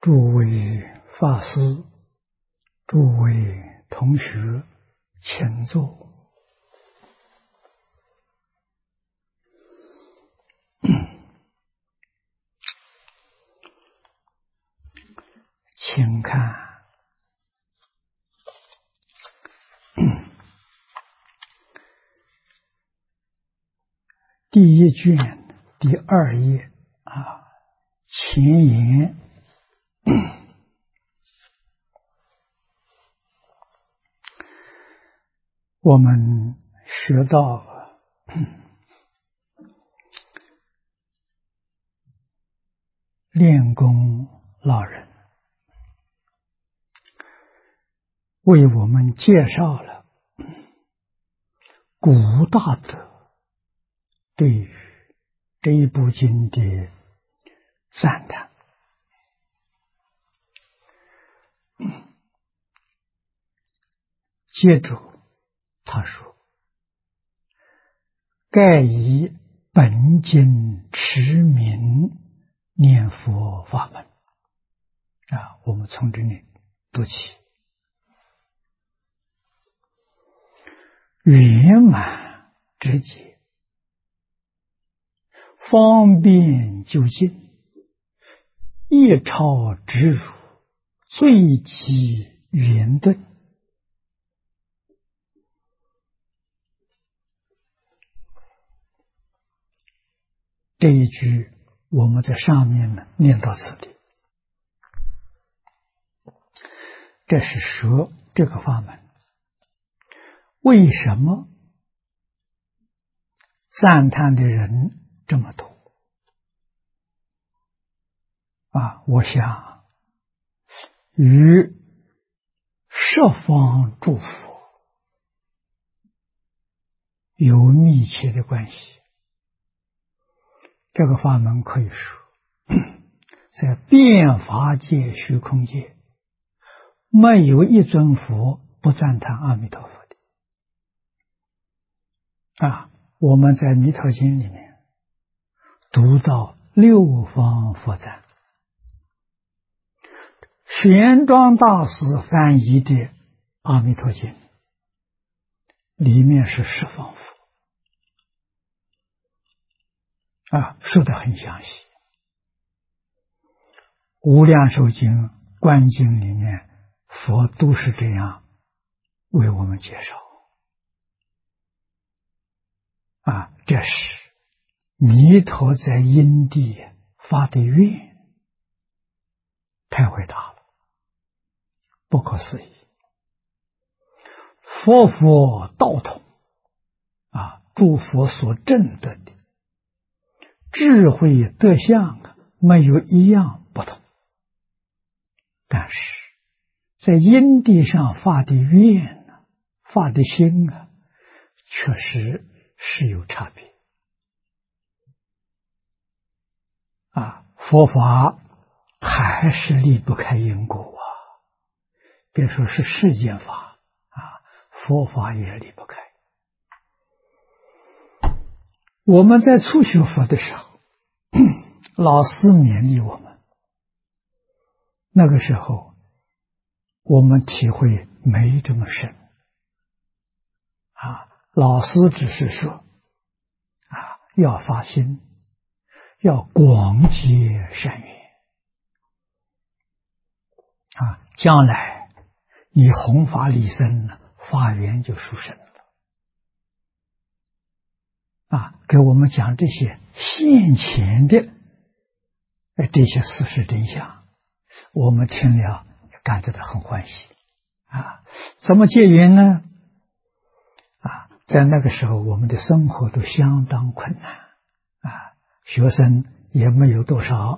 诸位法师，诸位同学，请坐。请看第一卷第2页前言。我们学到练功老人为我们介绍了古大德对于这一部经的赞叹。接着他说，盖以本经持名念佛法门我们从这里读起，圆满直接，方便就近，一超直入，最极圆顿。这一句我们在上面呢念到此地，这是说这个法门为什么赞叹的人这么多我想与十方诸佛有密切的关系。这个法门可以说在遍法界虚空界没有一尊佛不赞叹阿弥陀佛的我们在弥陀经里面读到六方佛赞，玄奘大师翻译的阿弥陀经里面是十方佛说得很详细。无量寿经、观经里面佛都是这样为我们介绍这是弥陀在因地发的愿，太伟大了，不可思议。佛道统诸佛所证得的智慧德相没有一样不同，但是在因地上发的愿发的心确实是有差别佛法还是离不开因果别说是世间法佛法也离不开。我们在初学佛的时候老师勉励我们，那个时候我们体会没这么深老师只是说要发心，要广结善缘将来你弘法利生法缘就殊胜了给我们讲这些现前的这些事实真相，我们听了感觉到很欢喜怎么结缘呢在那个时候我们的生活都相当困难学生也没有多少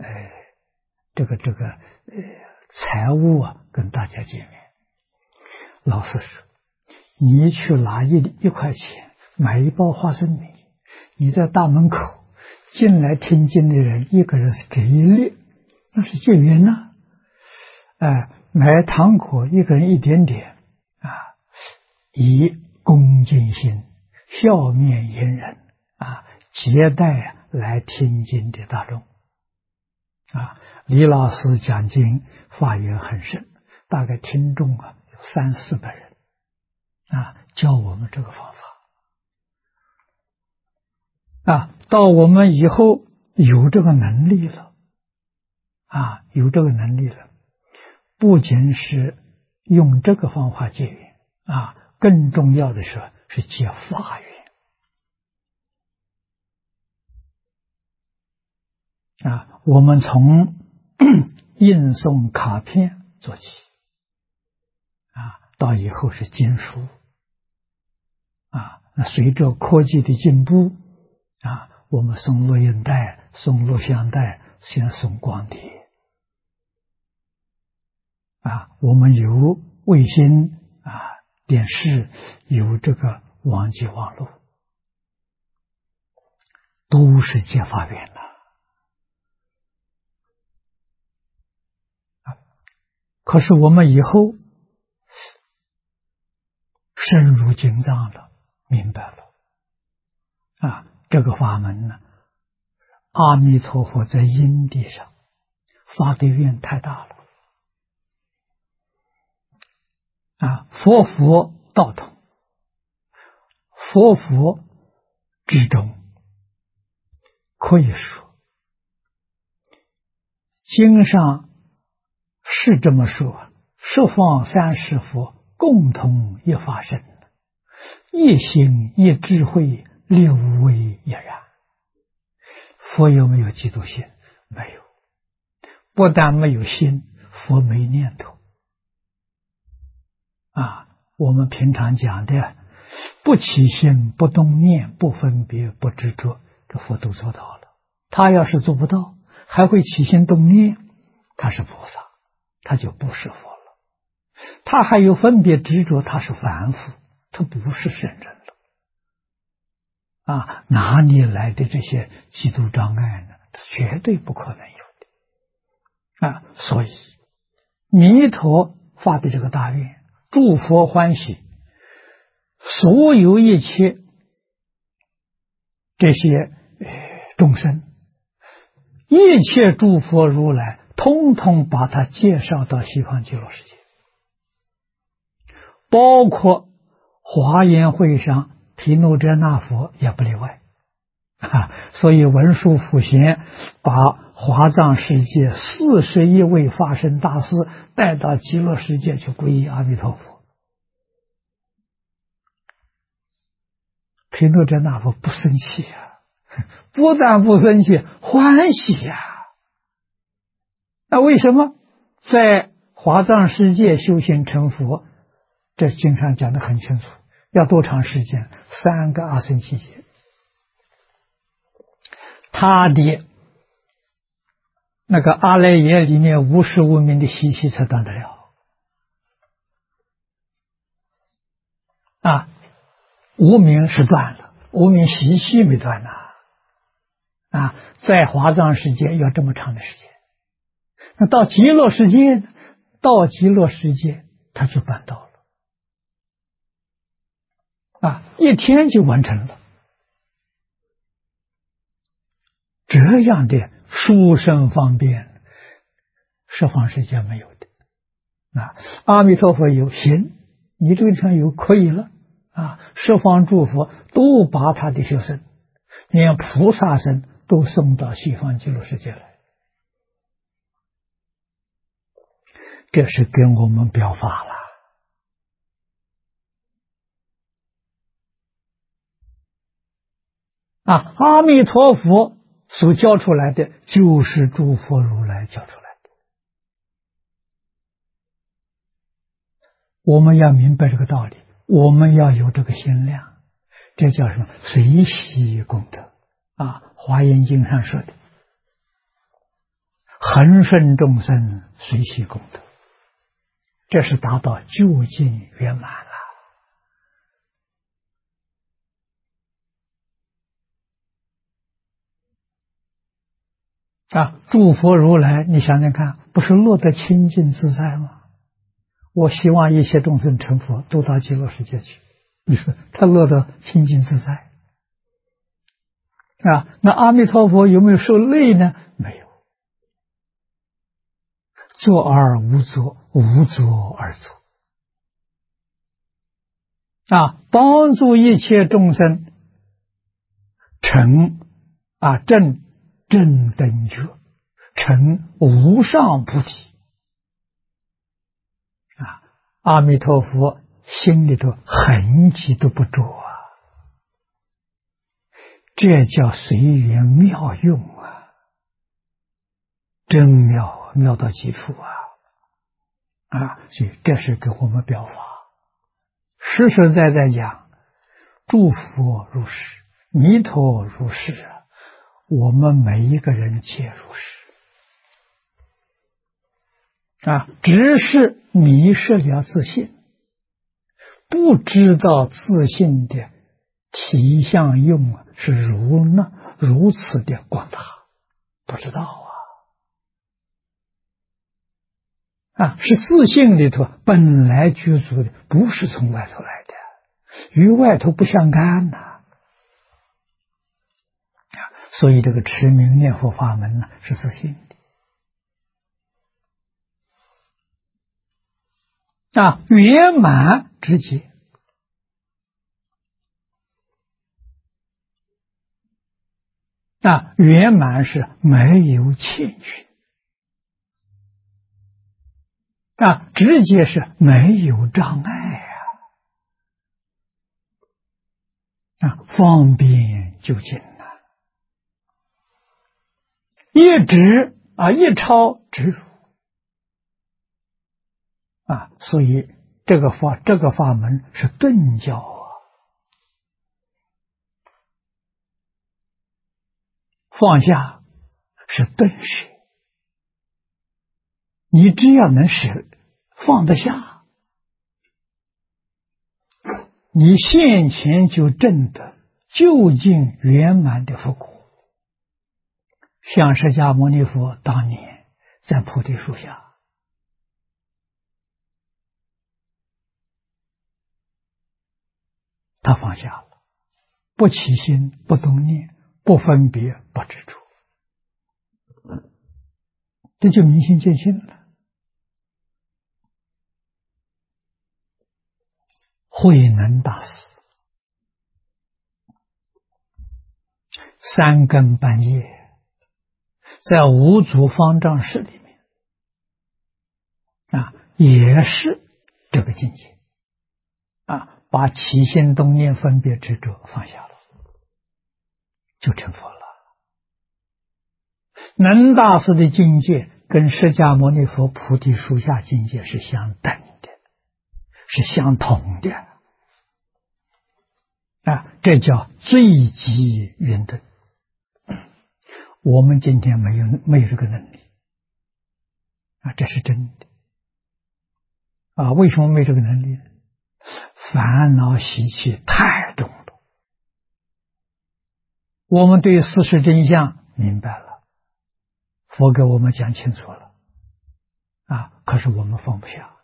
财物跟大家见面。老师说，你去拿一块钱买一包花生米，你在大门口进来听经的人一个人给一粒，那是结缘买糖果一个人一点点以恭敬心笑面迎人接待来听经的大众李老师讲经法缘很深，大概听众有300-400人教我们这个方法到我们以后有这个能力了不仅是用这个方法结缘更重要的是结法缘我们从印送卡片做起到以后是经书那随着科技的进步我们送录音带、送录像带，现在送光碟我们有卫星电视，有这个网际网络，都是结法缘的可是我们以后深入经藏了，明白了这个法门呢，阿弥陀佛在因地上发的愿太大了佛佛道统，佛佛之中，可以说经上是这么说，十方三世佛共同一法身，一心一智慧，六位一然。佛有没有嫉妒心？没有。不但没有心，佛没念头我们平常讲的不起心、不动念、不分别、不执着，这佛都做到了。他要是做不到，还会起心动念，他是菩萨，他就不是佛了。他还有分别执着，他是凡夫，他不是圣人了哪里来的这些嫉妒障碍呢？绝对不可能有的所以弥陀发的这个大愿，诸佛欢喜，所有一切这些众生，一切诸佛如来，通通把它介绍到西方极乐世界，包括华严会上毗卢遮那佛也不例外所以文殊普贤把华藏世界41位法身大师带到极乐世界去皈依阿弥陀佛。毗卢遮那佛不生气不但不生气，欢喜那为什么？在华藏世界修行成佛，这经上讲得很清楚，要多长时间？3个阿僧祇劫。他的那个阿赖耶里面无始无明的习气才断得了无明是断了，无明习气没断在华藏世界要这么长的时间。那到极乐世界呢？到极乐世界他就办到了1天就完成了。这样的殊胜方便，十方世界没有的阿弥陀佛有行，你这个地方有可以了十方诸佛都把他的学生，连菩萨身都送到西方极乐世界来，这是跟我们表法了阿弥陀佛所教出来的就是诸佛如来教出来的。我们要明白这个道理，我们要有这个心量，这叫什么？随喜功德华严经上说的恒顺众生随喜功德，这是达到究竟圆满了诸佛如来，你想想看，不是乐得清净自在吗？我希望一切众生成佛，都到极乐世界去。你说他乐得清净自在那阿弥陀佛有没有受累呢？没有作而无作，无作而作。帮助一切众生成正等觉，成无上菩提。阿弥陀佛心里头痕迹都不着这叫随缘妙用真妙，妙到极处所以这是给我们表法，实实在在讲，诸佛如是，弥陀如是我们每一个人皆如是只是迷失了自信，不知道自信的体相用是如此的广大，不知道是自信里头本来具足的，不是从外头来的，与外头不相干所以这个持名念佛法门是自信的圆满直接圆满是没有欠缺直接是没有障碍方便就近一直一超直入所以这个法门是顿教放下是顿舍，你只要能舍放得下，你现前就证得究竟圆满的佛果。像释迦牟尼佛当年在菩提树下，他放下了，不起心，不动念，不分别，不执着，这就明心见性了。慧能大师三更半夜在五祖方丈室里面也是这个境界把起心动念分别执着放下了，就成佛了。能大师的境界跟释迦牟尼佛菩提树下境界是相等的，是相同的这叫最极圆顿。我们今天没有这个能力这是真的为什么没这个能力呢？烦恼习气太重了。我们对事实真相明白了，佛给我们讲清楚了可是我们放不下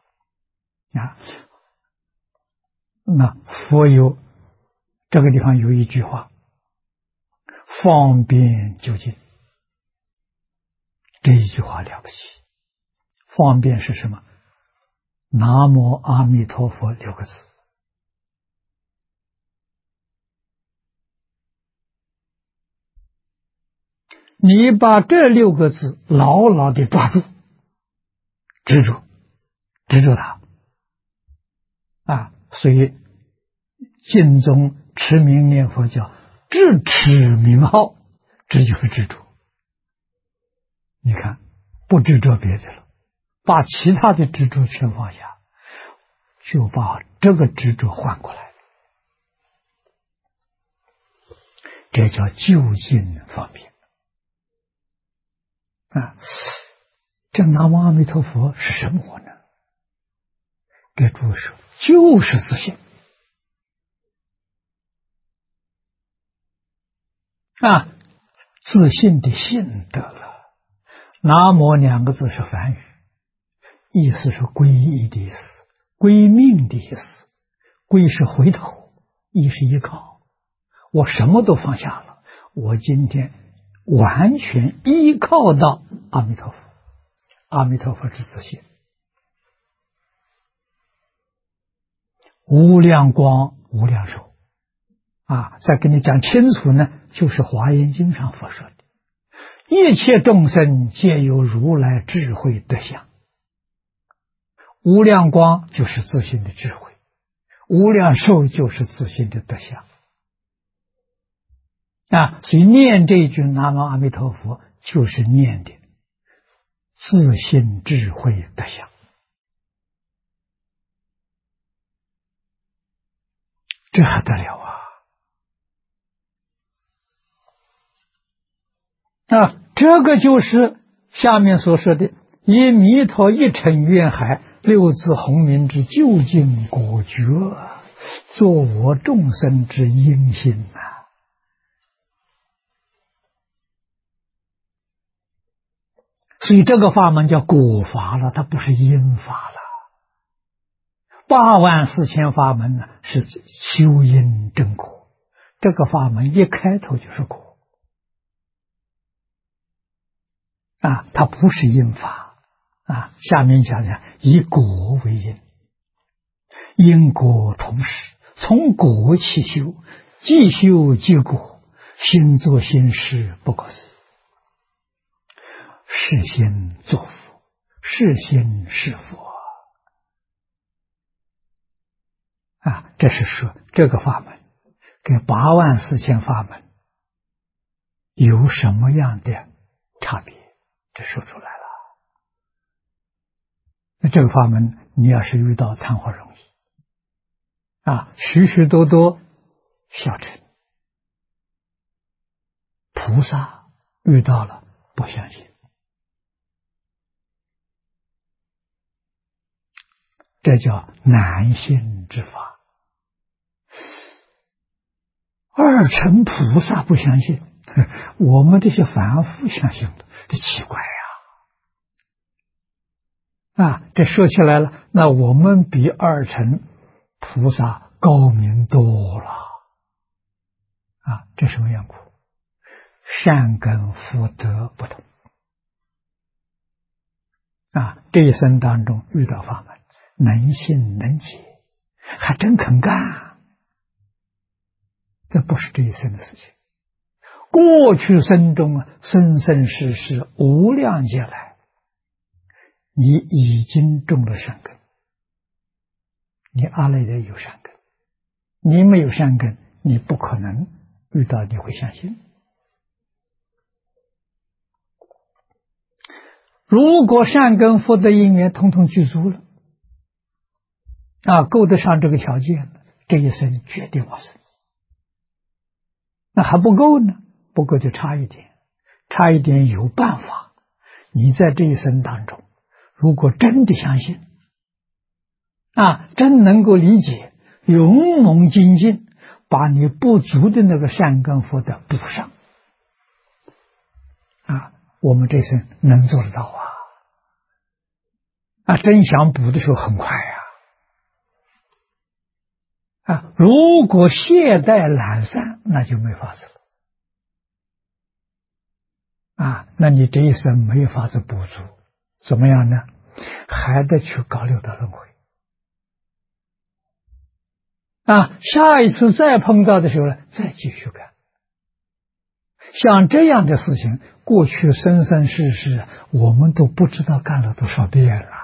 那佛有这个地方有一句话，方便究竟，这一句话了不起。方便是什么？南无阿弥陀佛6个字。你把这6个字牢牢地抓住，执着它所以净宗持名念佛叫智持名号，这就是执着。你看不执着别的了，把其他的执着全放下，就把这个执着换过来，这叫究竟方便这南无阿弥陀佛是什么呢？给诸位说，就是自信自信的信得了。南无2个字是梵语，意思是皈依的意思，归命的意思。归是回头，依是依靠，我什么都放下了，我今天完全依靠到阿弥陀佛， 阿弥陀佛之自性，无量光无量寿再给你讲清楚呢，就是华严经上佛说的，一切众生皆有如来智慧德相。无量光就是自性的智慧，无量寿就是自性的德相所以念这一句南无阿弥陀佛，就是念的自性智慧德相。这还得了这个就是下面所说的以弥陀一乘愿海，六字洪名之究竟果觉，作我众生之因心所以这个法门叫果法了，它不是因法了。84000法门呢是修因正果，这个法门一开头就是果它不是因法下面讲以果为因，因果同时，从果起修，即修即果，心作心事不可思议。是心作佛，是心是佛这是说这个法门跟84000法门有什么样的差别，这说出来了。那这个法门你要是遇到谈话容易许许多多小乘菩萨遇到了不相信，这叫难信之法。二乘菩萨不相信，我们这些凡夫相信的，这奇怪这说起来了，那我们比二乘菩萨高明多了这什么缘故？善根福德不同这一生当中遇到法门，能信能解，还真肯干，这不是这一生的事情。过去生中生生世世无量劫来，你已经种了善根，你阿赖耶有善根，你没有善根，你不可能遇到你会相信。如果善根福德因缘统统具足了够得上这个条件了，这一生决定往生。那还不够呢，不够就差一点，差一点有办法。你在这一生当中，如果真的相信真能够理解，勇猛精进，把你不足的那个善根福德补上我们这生能做得到真想补的时候很快如果懈怠懒散，那就没法子了那你这一生没法子补足，怎么样呢？还得去搞六道轮回下一次再碰到的时候呢，再继续干。像这样的事情，过去生生世世我们都不知道干了多少遍了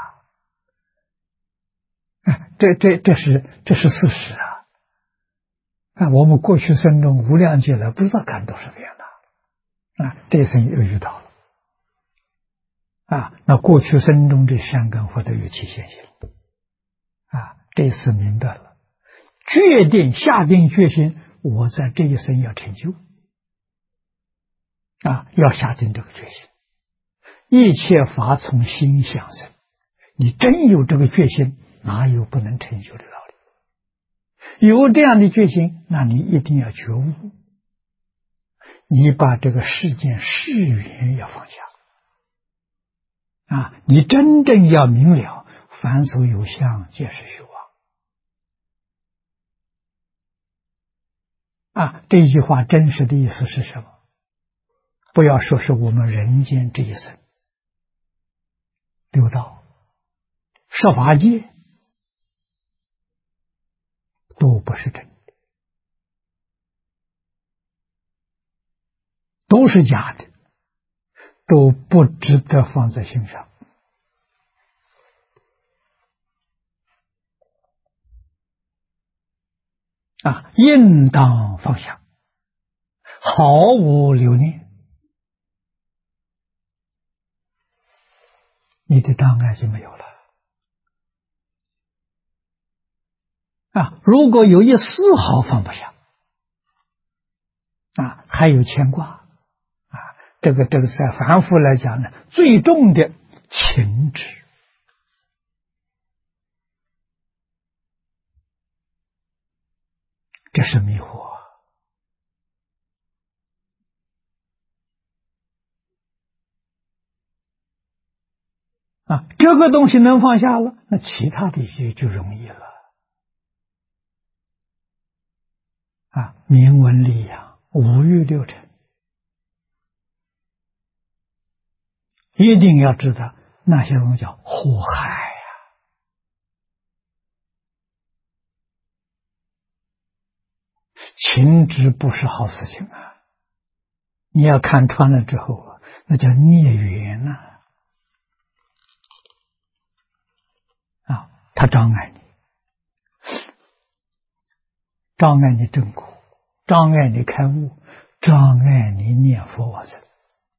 这是事实我们过去生中无量劫来不知道干多少遍了这一生又遇到了那过去生中这善根福德有期限性这次明白了，决定下定决心，我在这一生要成就要下定这个决心。一切法从心想生，你真有这个决心，哪有不能成就的道理？有这样的决心，那你一定要觉悟，你把这个世间世缘要放下你真正要明了，凡所有相皆是虚妄这一句话真实的意思是什么？不要说是我们人间这一生， 六道、十法界都不是真的，都是假的，都不值得放在心上。应当放下，毫无留念，你的障碍就没有了。如果有一丝毫放不下，还有牵挂，这个在凡夫来讲呢，最重的情执。这是迷惑这个东西能放下了，那其他的就容易了明文利养，五欲六尘，一定要知道那些东西叫祸害情执不是好事情你要看穿了之后那叫孽缘它障碍你，障碍你证果，障碍你开悟，障碍你念佛往生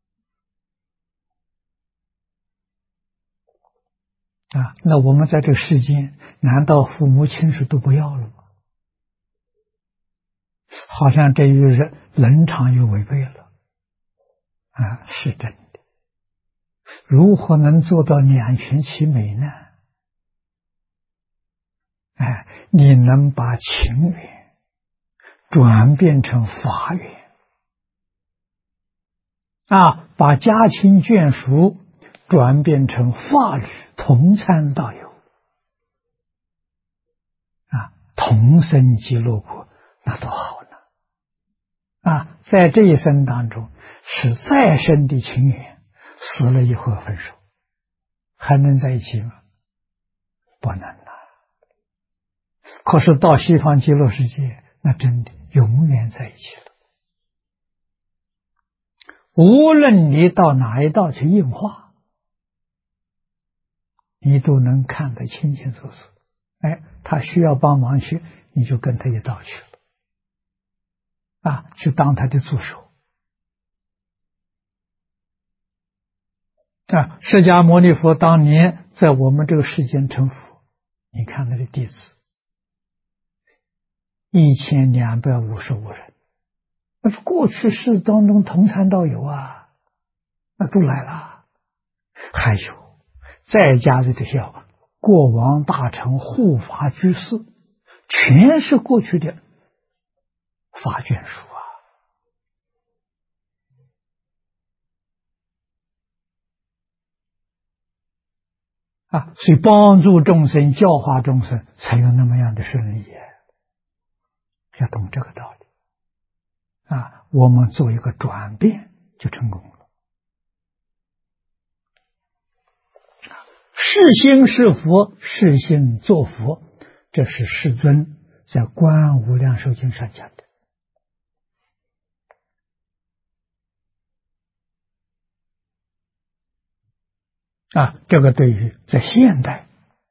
那我们在这个世间，难道父母亲属都不要了吗？好像这与人伦常又违背了是真的。如何能做到两全其美呢？你能把情缘转变成法缘把家亲眷属转变成法侣，同参道友同生极乐国，那多好呢在这一生当中，是再深的情缘，死了以后分手，还能在一起吗？不能可是到西方极乐世界，那真的永远在一起了。无论你到哪一道去应化，你都能看得清清楚楚。他需要帮忙去，你就跟他一道去了去当他的助手释迦牟尼佛当年在我们这个世间成佛，你看他的弟子1255人，那是过去世当中同参道友那都来了。还有在家的这些过往大臣、护法居士，全是过去的法眷属所以帮助众生、教化众生，才有那么样的顺利要懂这个道理我们做一个转变就成功了。是心是佛，是心作佛，这是世尊在《观无量寿经》上讲的这个对于在现代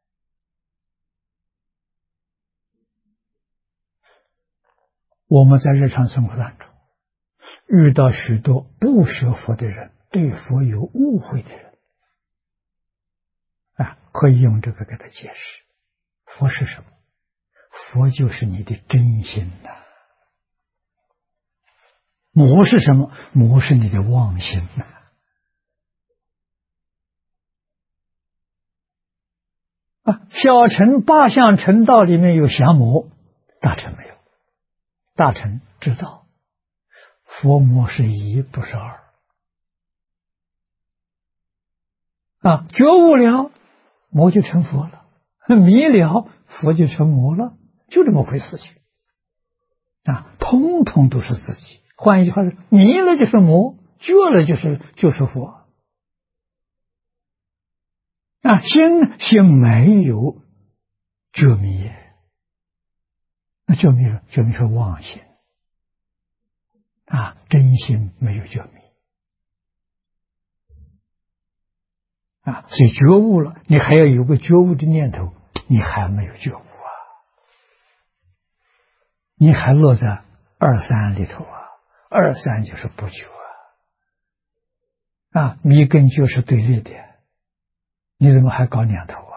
我们在日常生活当中遇到许多不学佛的人，对佛有误会的人可以用这个给他解释。佛是什么？佛就是你的真心魔是什么？魔是你的妄心小乘八相成道里面有降魔，大乘没有。大乘知道佛魔是一，不是二觉悟了，魔就成佛了；迷了，佛就成魔了，就这么回事情通通都是自己。换一句话说，迷了就是魔，觉了就是佛心没有觉迷，那觉迷是妄心真心没有觉迷所以觉悟了，你还要有个觉悟的念头，你还没有觉悟你还落在二三里头二三就是不觉迷跟觉是对立的，你怎么还搞两头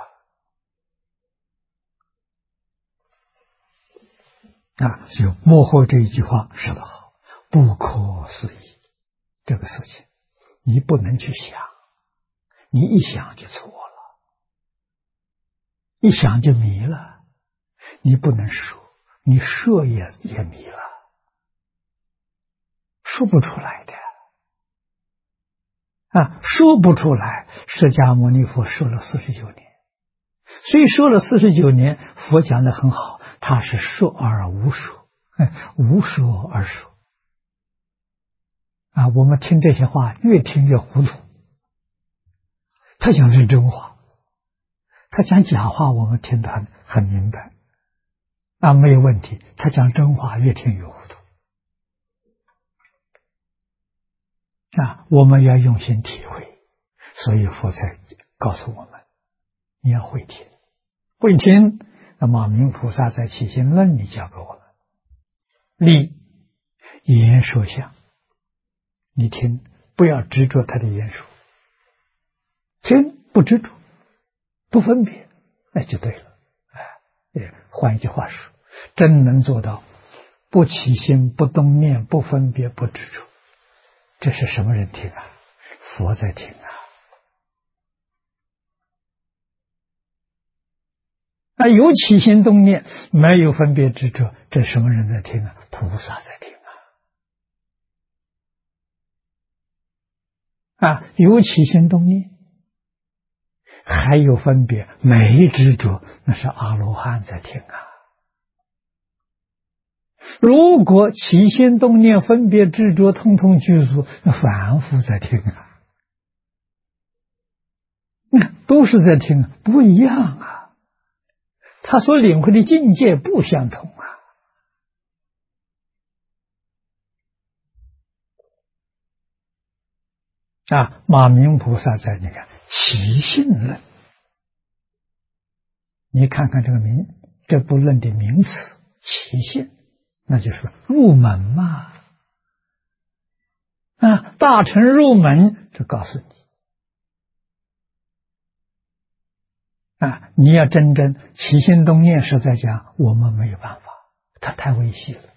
所以幕后这一句话说得好，不可思议，这个事情你不能去想，你一想就错了，一想就迷了，你不能说，你说也迷了，说不出来的说不出来。释迦牟尼佛说了49年，所以说了49年，佛讲得很好，他是说而无说，无说而说我们听这些话越听越糊涂。他讲的是真话，他讲假话我们听得很明白没有问题，他讲真话越听越糊涂我们要用心体会，所以佛才告诉我们你要会听，会听。那马明菩萨在起心论里教给我们，立言说相，你听不要执着他的言说，听不执着不分别，那就对了换一句话说，真能做到不起心不动念不分别不执着，这是什么人听佛在听有起心动念没有分别执着，这什么人在听菩萨在听有起心动念还有分别没执着，那是阿罗汉在听如果起心动念分别执着通通具足，那凡夫在听都是在听不一样他所领会的境界不相同马明菩萨在你看起信论，你看看这部论的名词起信，那就是入门嘛大乘入门就告诉你你要真正起心动念，实在讲我们没有办法，它太微细了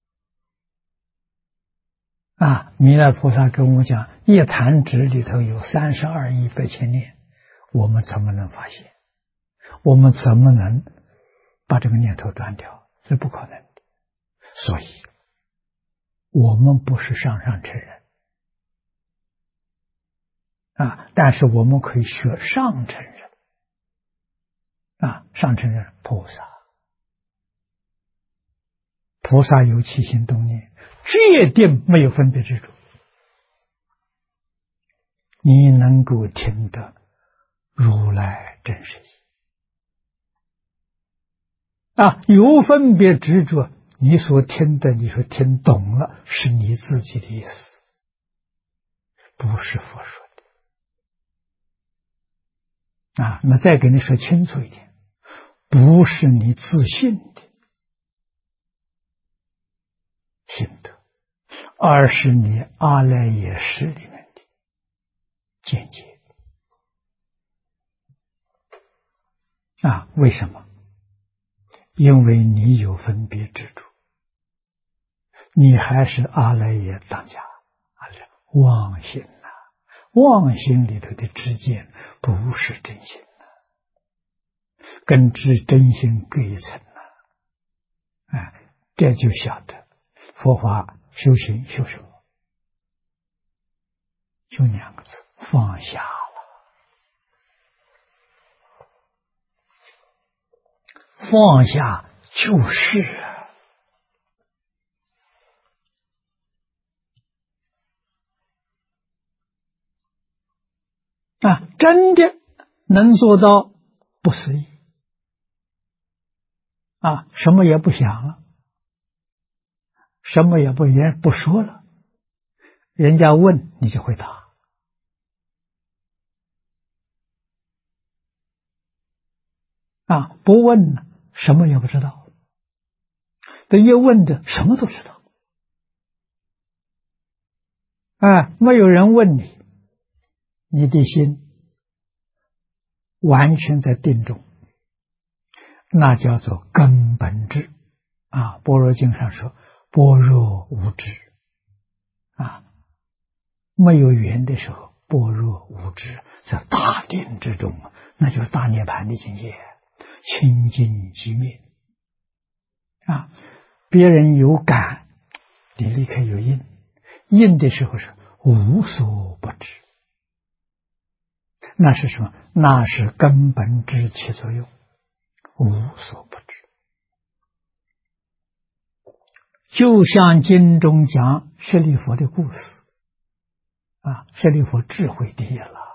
弥勒菩萨跟我讲，一弹指里头有32亿8千念，我们怎么能发现？我们怎么能把这个念头断掉？这不可能的。所以我们不是上乘人但是我们可以学上乘人上乘人菩萨有起心动念，决定没有分别执着，你能够听得如来真实义有分别执着，你所听的你说听懂了，是你自己的意思，不是佛说的那再给你说清楚一点，不是你自信的心得，而是你阿赖耶识里面的见解为什么？因为你有分别执着，你还是阿赖耶当家妄心妄心里头的知见不是真心跟真心隔一层这就晓得佛法修行修什么？就2个字，放下了。放下就是真的能做到不思议啊，什么也不想了，什么也不说了，人家问你就回答啊，不问呢什么也不知道，这一问的什么都知道啊，没有人问你，你的心完全在定中，那叫做根本智啊。般若经上说般若无智啊，没有缘的时候般若无智，在大定之中，那就是大涅槃的境界，清净寂灭啊。别人有感，你立刻有应，应的时候是无所不知，那是什么？那是根本智起作用，无所不知。就像经中讲舍利弗的故事啊，舍利弗智慧第一了，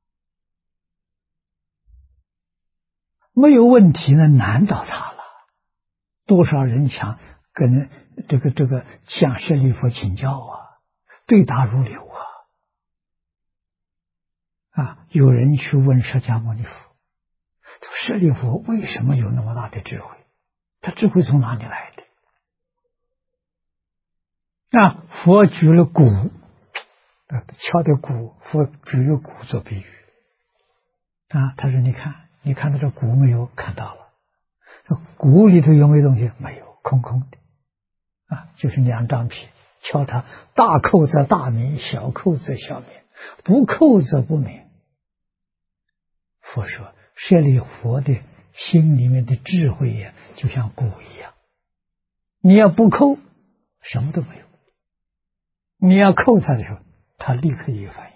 没有问题呢，难倒他了。多少人想跟这个向舍利弗请教啊，对答如流啊！有人去问释迦牟尼佛，舍利弗为什么有那么大的智慧？他智慧从哪里来的？啊，佛举了鼓，敲的鼓，佛举了鼓做比喻啊。他说：“你看到这鼓没有？看到了。鼓里头有没有东西？没有，空空的啊，就是两张皮，敲它，大扣则大明，小扣则小明，不扣则不明。”佛说，舍利弗的心里面的智慧呀，就像鼓一样，你要不扣，什么都没有。你要扣他的时候，他立刻有反应。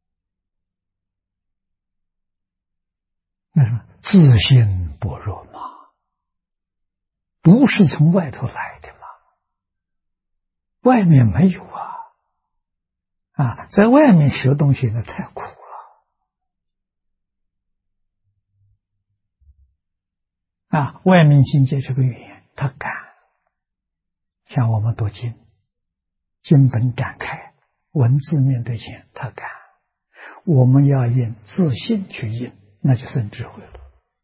那什么自性般若嘛，不是从外头来的嘛，外面没有啊，在外面学东西那太苦了啊，外面境界这个语言他敢，像我们读经，经本展开，文字面对前他敢，我们要用自信去印，那就生智慧了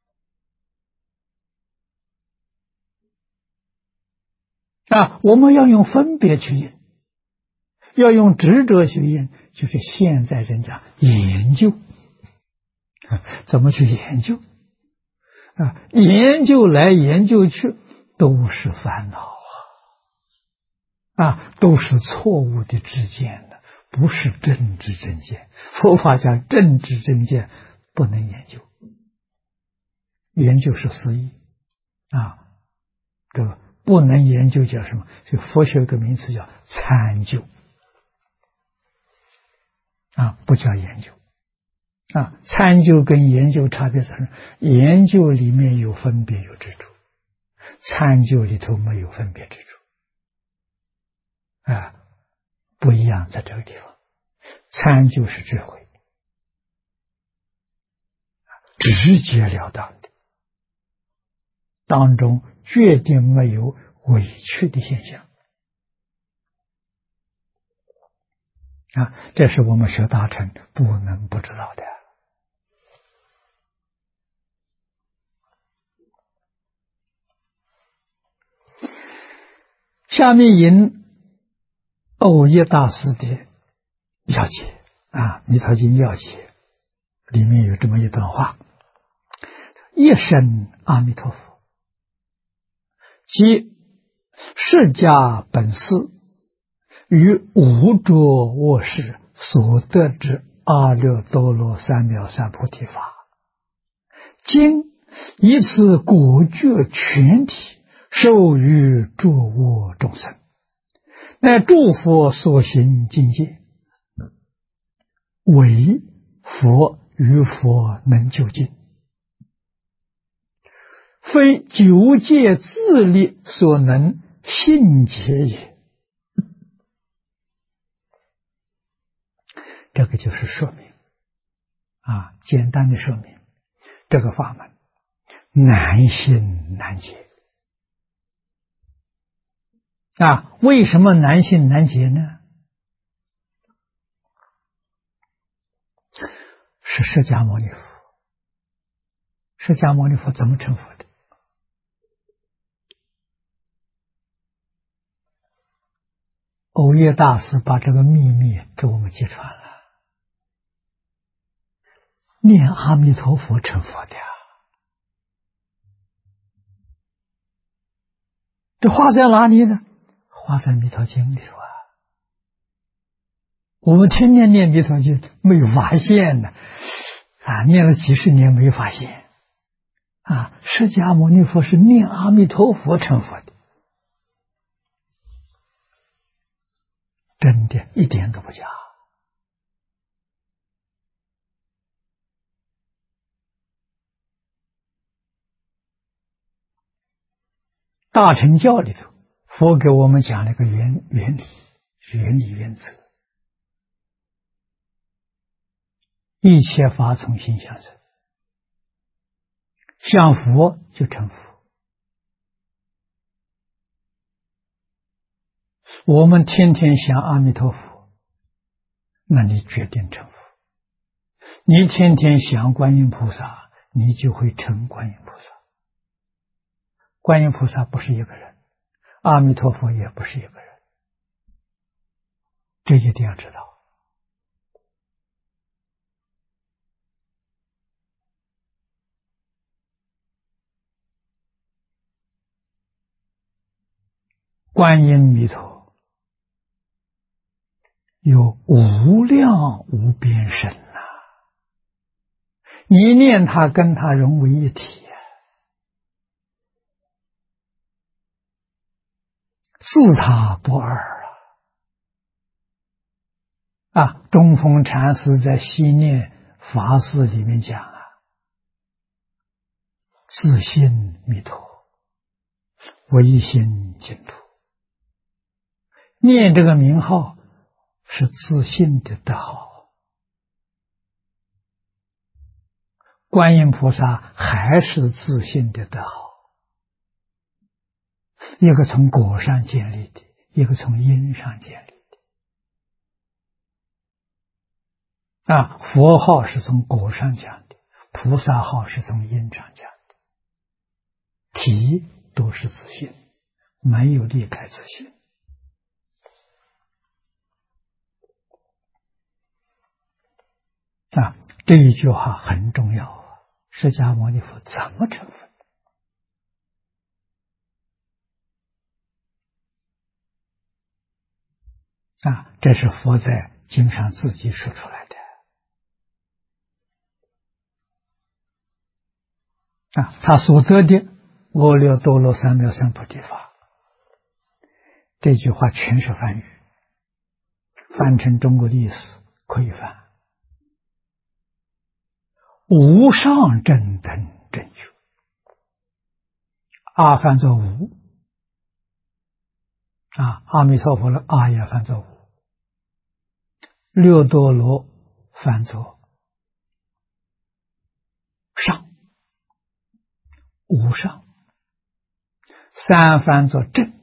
啊！我们要用分别去印，要用执着去印，就是现在人家研究怎么去研究啊？研究来研究去都是烦恼啊，都是错误的知见的，不是正知正见。佛法讲正知正见不能研究，研究是私意啊，这个不能研究叫什么？这个佛学有个名词叫参究啊，不叫研究啊。参究跟研究差别在哪？研究里面有分别有执着，参究里头没有分别执着啊，不一样在这个地方。参究是智慧，直截了当的，当中决定没有委屈的现象啊，这是我们学大乘不能不知道的。下面引藕益大师的要解啊，《弥陀经要解》里面有这么一段话：一生阿弥陀佛，即释迦本师于无着卧室所得之阿耨多罗三藐三菩提法，今以此果觉全体授予诸我众生，乃诸佛所行境界，唯佛与佛能究竟，非九界自力所能信解也。这个就是说明啊，简单的说明， 这个法门难信难解啊！为什么难信难解呢？是释迦牟尼佛。释迦牟尼佛怎么成佛的？藕益大师把这个秘密给我们揭穿了。念阿弥陀佛成佛的，这话在哪里呢？话在弥陀经里头啊。我们天天念弥陀经，没有发现呢，念了几十年没发现啊。释迦牟尼佛是念阿弥陀佛成佛的，真的一点都不假。大乘教里头，佛给我们讲了个原理原则：一切法从心想生，像佛就成佛。我们天天想阿弥陀佛，那你决定成佛；你天天想观音菩萨，你就会成观音菩萨。观音菩萨不是一个人，阿弥陀佛也不是一个人，这一定要知道。观音弥陀有无量无边身呐，你念他跟他融为一体，自他不二啊！中峰禅师在西念法事里面讲啊，自信弥陀，唯心净土。念这个名号是自信的德号，观音菩萨还是自信的德号，一个从果上建立的，一个从因上建立的啊。佛号是从果上讲的，菩萨号是从因上讲的，体都是自信，没有离开自信啊。这一句话很重要啊！释迦牟尼佛怎么成佛？啊，这是佛在经上自己说出来的啊。他所得的阿耨多罗三藐三菩提法，这句话全是梵语，翻成中国的意思可以翻：无上正等正觉。阿翻作无啊，阿弥陀佛的阿也翻作无，六多罗翻作上，无上，三翻作正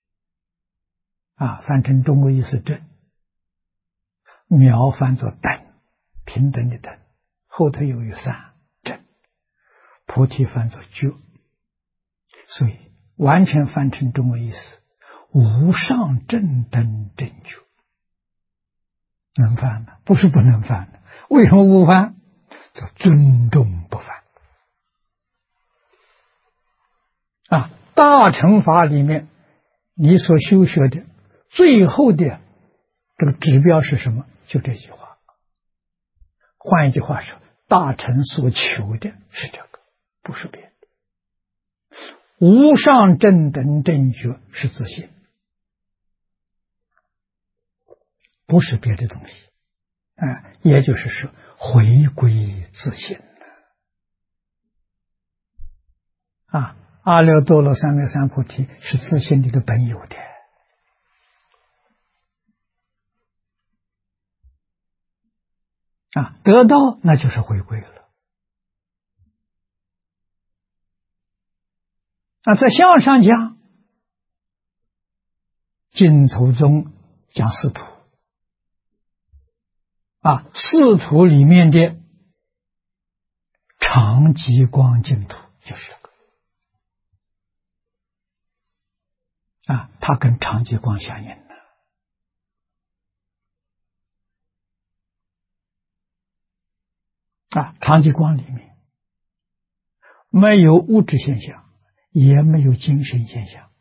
啊，翻成中国意思正，渺翻作等，平等的等，后头又有三正，菩提翻作觉，所以完全翻成中国意思：无上正等正觉。能翻的，不是不能翻的。为什么不翻？叫尊重不翻啊！大乘法里面，你所修学的最后的这个指标是什么？就这句话。换一句话说，大乘所求的是这个，不是别的。无上正等正觉是自信，不是别的东西也就是说回归自信啊。阿耨多罗三藐三菩提是自信里的本有的啊，得到那就是回归了在相上讲，净土宗讲四土，四土里面的常寂光净土就是这个，它跟常寂光相应的。常寂光里面没有物质现象，也没有精神现象，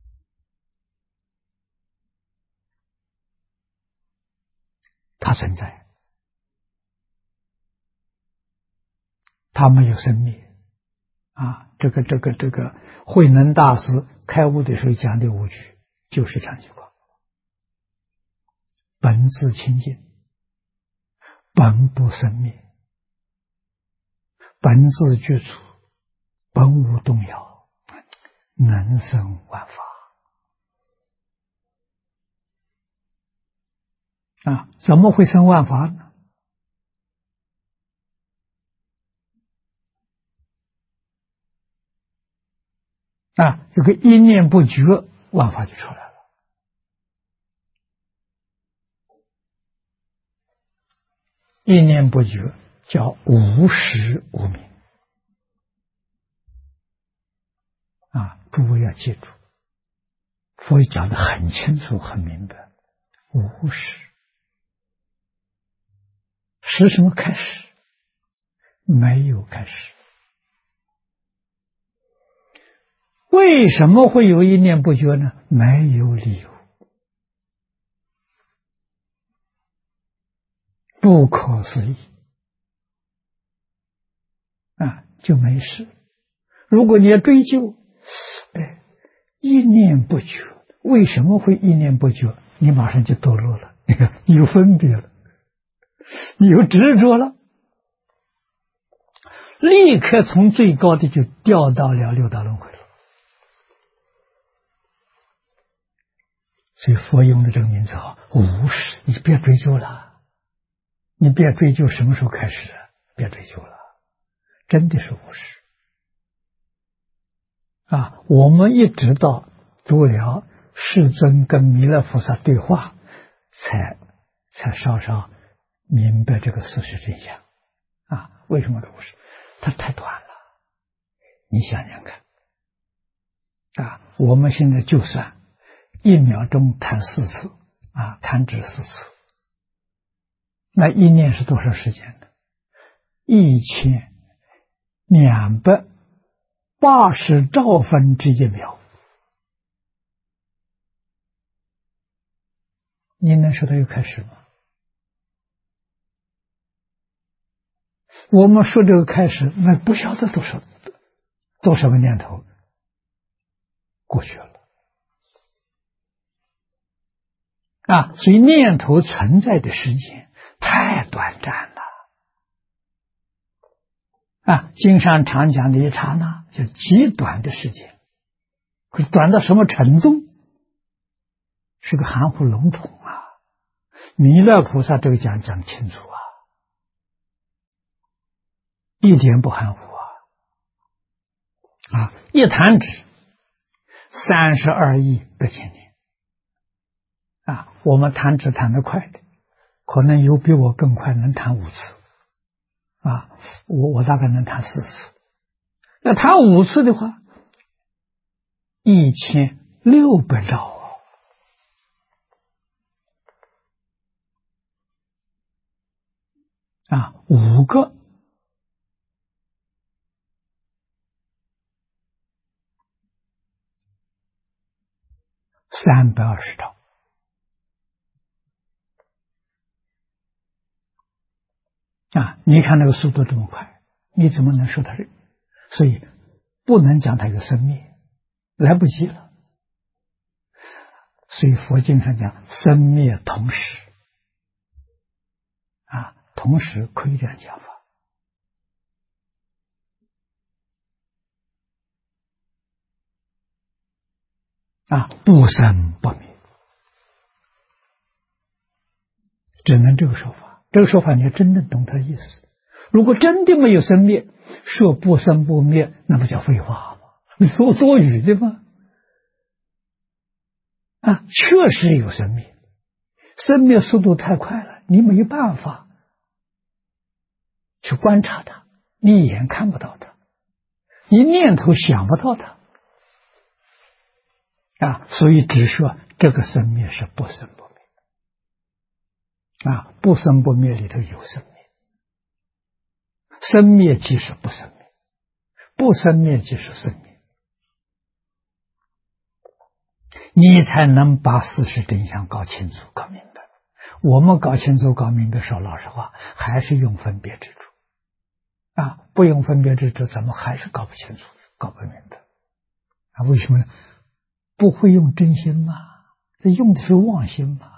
它存在，它没有生灭。这个慧能大师开悟的时候讲的五句就是常寂光，本自清净，本不生灭，本自具足，本无动摇，能生万法。怎么会生万法呢？这个一念不觉，万法就出来了。一念不觉叫无始无明。诸位要记住，佛讲得很清楚很明白，无始。是什么开始？没有开始。为什么会有一念不觉呢？没有理由，不可思议就没事。如果你要追究，一念不觉，为什么会一念不觉？你马上就堕落了，你看，你有分别了，你有执着了，立刻从最高的就掉到了六道轮回了。所以佛用的这个名字好，无始，你别追究了，你别追究什么时候开始，别追究了，真的是无始。我们一直到读了世尊跟弥勒菩萨对话，才稍稍明白这个事实真相。为什么无始？它太短了。你想想看，我们现在就算1秒钟弹4次，弹指4次，那一念是多少时间呢？1280兆分之1秒。你能说它有开始吗？我们说这个开始，那不晓得多少个念头过去了。所以念头存在的时间太短暂了。经上常讲的一刹那，就极短的时间，可是短到什么程度？是个含糊笼统弥勒菩萨这个讲清楚一点不含糊一弹指32亿6千年我们弹指弹得快的，可能有比我更快，能弹5次我大概能弹4次。那弹5次的话1600兆5个320兆你看那个速度这么快，你怎么能说它是？所以不能讲它有生灭，来不及了。所以佛经上讲生灭同时同时可以这样讲法不生不灭，只能这个说法。这个说法你要真正懂它的意思。如果真的没有生灭，说不生不灭，那不叫废话吗？ 多余的吗？啊，确实有生灭，生灭速度太快了，你没办法去观察它，你眼看不到它，你念头想不到它，啊，所以只说这个生灭是不生不灭，啊，不生不灭里头有生灭，生灭即是不生灭，不生灭即是生灭。你才能把事实真相搞清楚、搞明白。我们搞清楚、搞明白，说老实话，还是用分别执着啊！不用分别执着，咱们还是搞不清楚、搞不明白啊？为什么呢？不会用真心嘛？这用的是妄心嘛？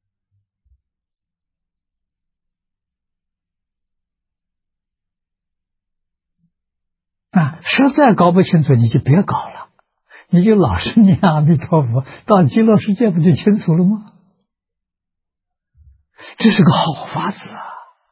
啊，实在搞不清楚，你就别搞了。你就老是念阿弥陀佛，到极乐世界不就清楚了吗？这是个好法子啊！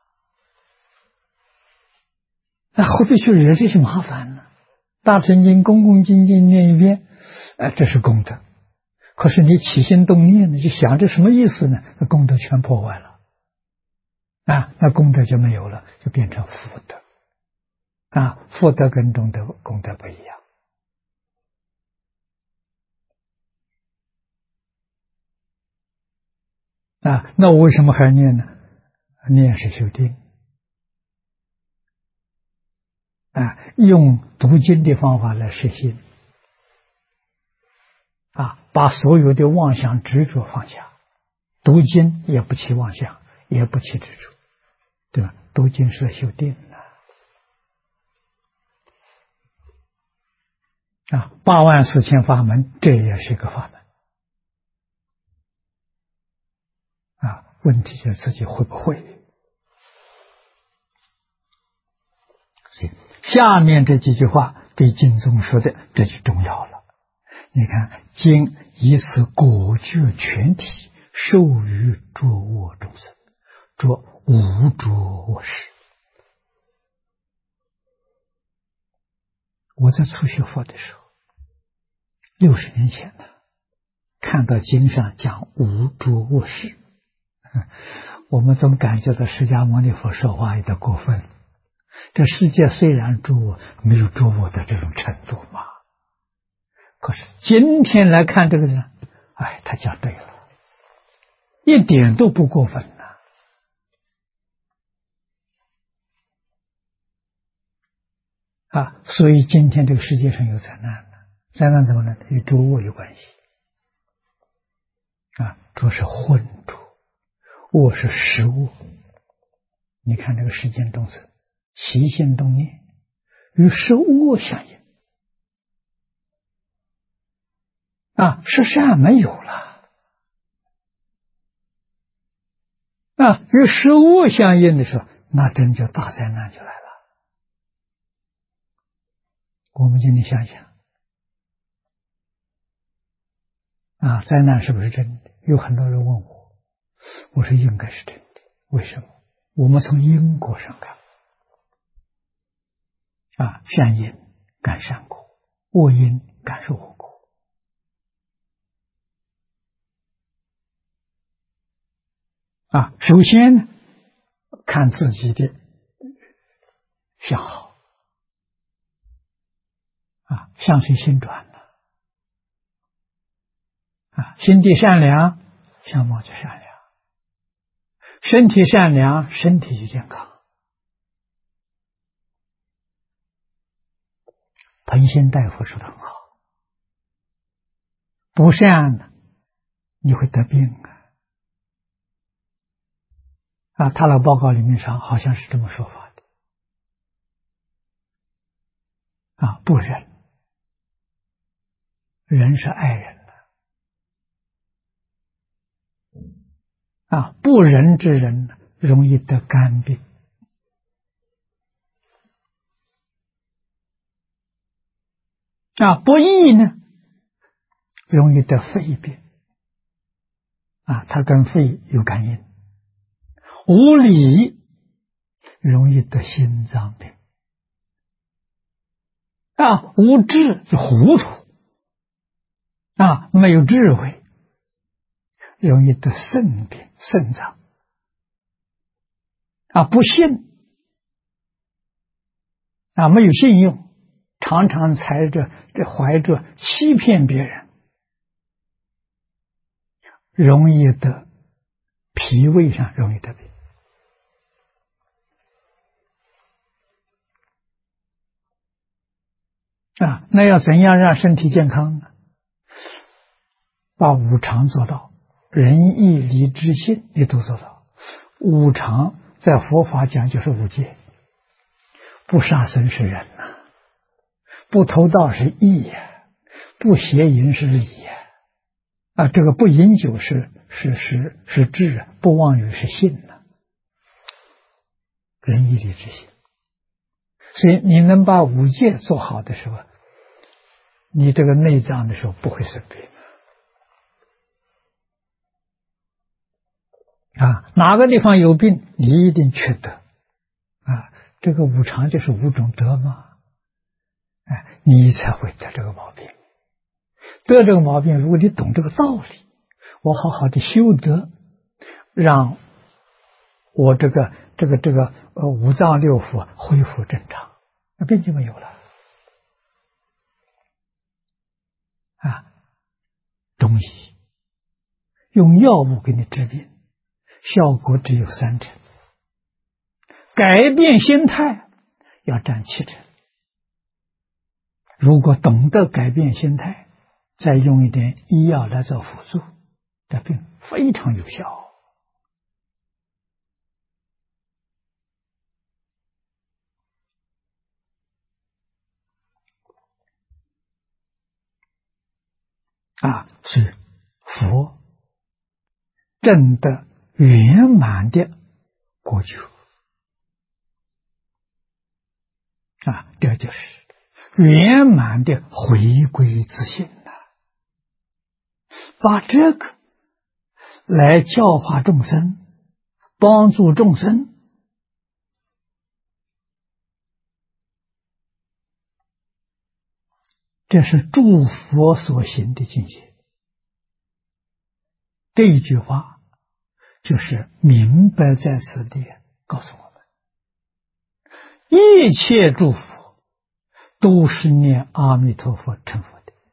何必去惹这些麻烦呢？大乘经恭恭敬敬念一遍，这是功德。可是你起心动念呢，就想这什么意思呢？那功德全破坏了，啊，那功德就没有了，就变成福德。啊，福德跟功德不一样。啊，那我为什么还念呢？念是修定，啊，用读经的方法来实心，啊，把所有的妄想执着放下，读经也不起妄想，也不起执着，对吧？读经是修定啊，84000法门，这也是一个法门。啊，问题就是自己会不会。所以下面这几句话对经中说的这就重要了。你看，经以此果觉全体，授予诸我众生，着无着我识。我在初学佛的时候，60年前呢，看到经上讲无着我识，我们总感觉到释迦牟尼佛说话有点过分。这世界虽然诸我没有诸我的这种程度嘛，可是今天来看这个人，他讲对了，一点都不过分呐。所以今天这个世界上有灾难的，灾难怎么呢？与诸我有关系。诸是混浊，我是实物。你看这个世间众生起心动念与实物相应，实善没有了，与实物相应的时候，那真就大灾难就来了。我们今天想想，灾难是不是真的？有很多人问我，我说应该是真的。为什么？我们从因果上看，善因感善果，恶因感受恶果。首先呢，看自己的相好，相随心转了，心地善良，相貌就善良；身体善良，身体就健康。彭心大夫说得很好，不善呢，你会得病他的报告里面上好像是这么说法的。不仁，仁是爱人的，不仁之人容易得肝病。不义呢，容易得肺病。它跟肺有感应。无礼容易得心脏病。 无智是糊涂没有智慧，容易得肾病、肾脏不信没有信用，常常怀着欺骗别人，容易得脾胃上容易得病那要怎样让身体健康呢？把五常做到，仁义礼智信你都做到。五常在佛法讲就是五戒，不杀生是仁不偷盗是义不邪淫是礼这个不饮酒是智不妄语是信仁义礼智信。所以你能把五戒做好的时候，你这个内脏的时候不会生病哪个地方有病你一定缺德这个五常就是五种德嘛你才会得这个毛病。得这个毛病，如果你懂这个道理，我好好的修德，让我这个五脏六腑恢复正常，那病就没有了中医用药物给你治病，效果只有3成，改变心态要占7成。如果懂得改变心态，再用一点医药来做辅助，这病非常有效是佛证得圆满的果觉这就是圆满的回归自性把这个来教化众生，帮助众生，这是诸佛所行的境界。这一句话就是明白在此地告诉我们，一切诸佛都是念阿弥陀佛成佛的，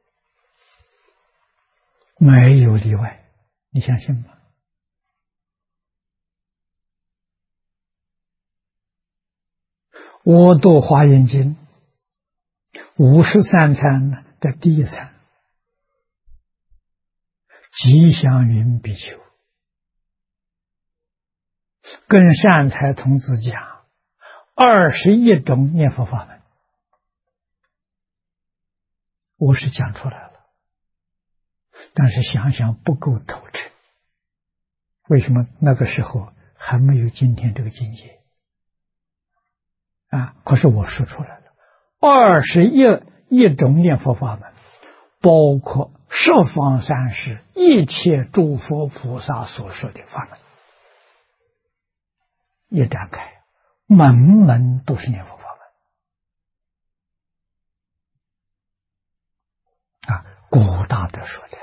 没有例外，你相信吗？我读华严经53参的第一参，吉祥云比丘跟善财童子讲21种念佛法门，我是讲出来了，但是想想不够透彻。为什么那个时候还没有今天这个境界可是我说出来了21种念佛法门，包括十方三世一切诸佛菩萨所说的法门，一展开门门都是念佛法门古大德说的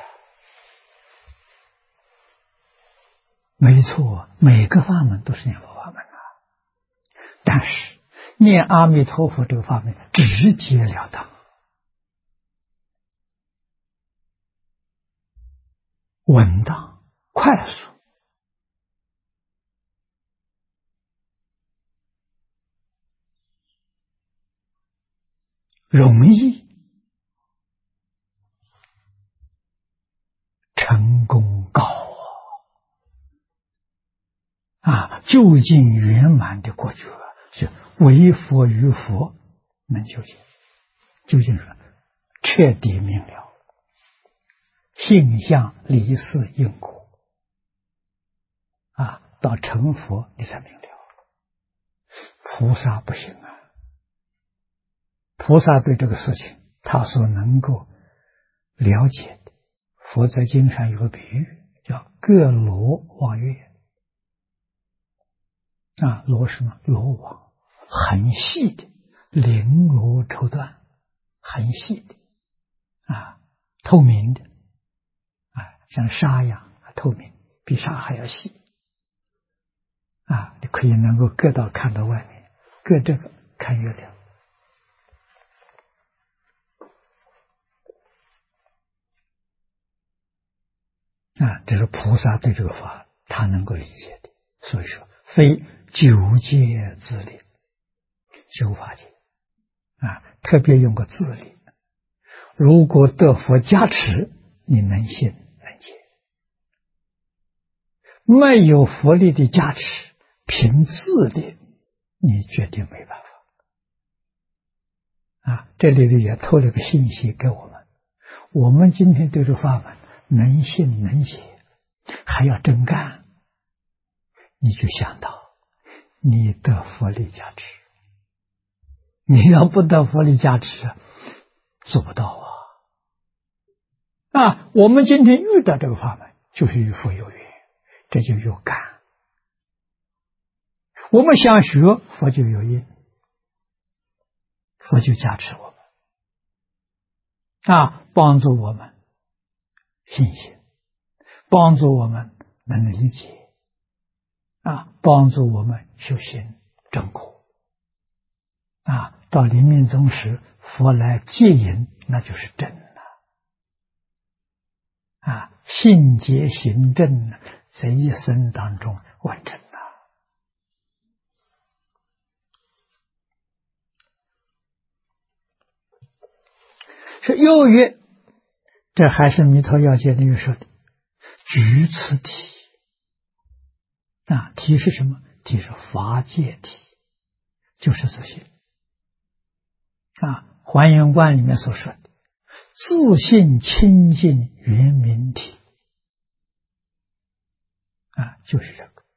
没错，每个法门都是念佛法门但是念阿弥陀佛这个法门直截了当，稳当，快速，容易，成功高究竟圆满的果觉是唯佛与佛能究竟，究竟是彻底明了，性相离事因果到成佛你才明了。菩萨不行菩萨对这个事情他所能够了解的，佛在经上有个比喻叫各罗望月罗什么？罗网很细的，绫罗绸缎， 很细的透明的像沙一样透明，比沙还要细你可以能够隔到看到外面，隔这个看月亮这是菩萨对这个法他能够理解的，所以说非九界自力，九法界特别用个自力。如果得佛加持，你能信能解；没有佛力的加持，凭自力，你决定没办法这里头也透了个信息给我们：我们今天对这法门能信能解，还要真干，你就想到你得佛力加持。你要不得佛力加持，做不到我们今天遇到这个法门，就是与佛有缘，这就有感。我们想学，佛就有因，佛就加持我们帮助我们信心，帮助我们能理解帮助我们修行正果到临命终时，佛来接引，那就是真了信解行正在一生当中完成了。是又曰，这还是弥陀要解里面说的举此体体是什么？体是法界体，就是自信还原观里面所说的自信清净圆明体就是这个。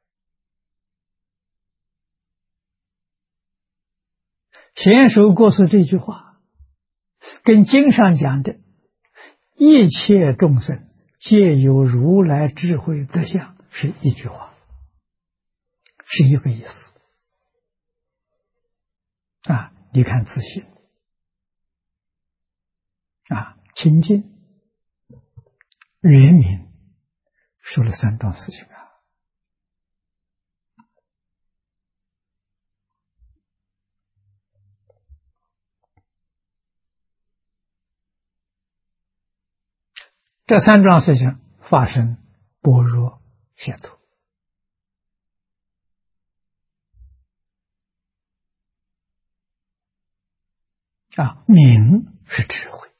贤首过世这句话跟经上讲的一切众生皆有如来智慧德相是一句话，是一个意思你看自信清净圆明，说了三桩事情这三桩事情发生般若显土明是智慧，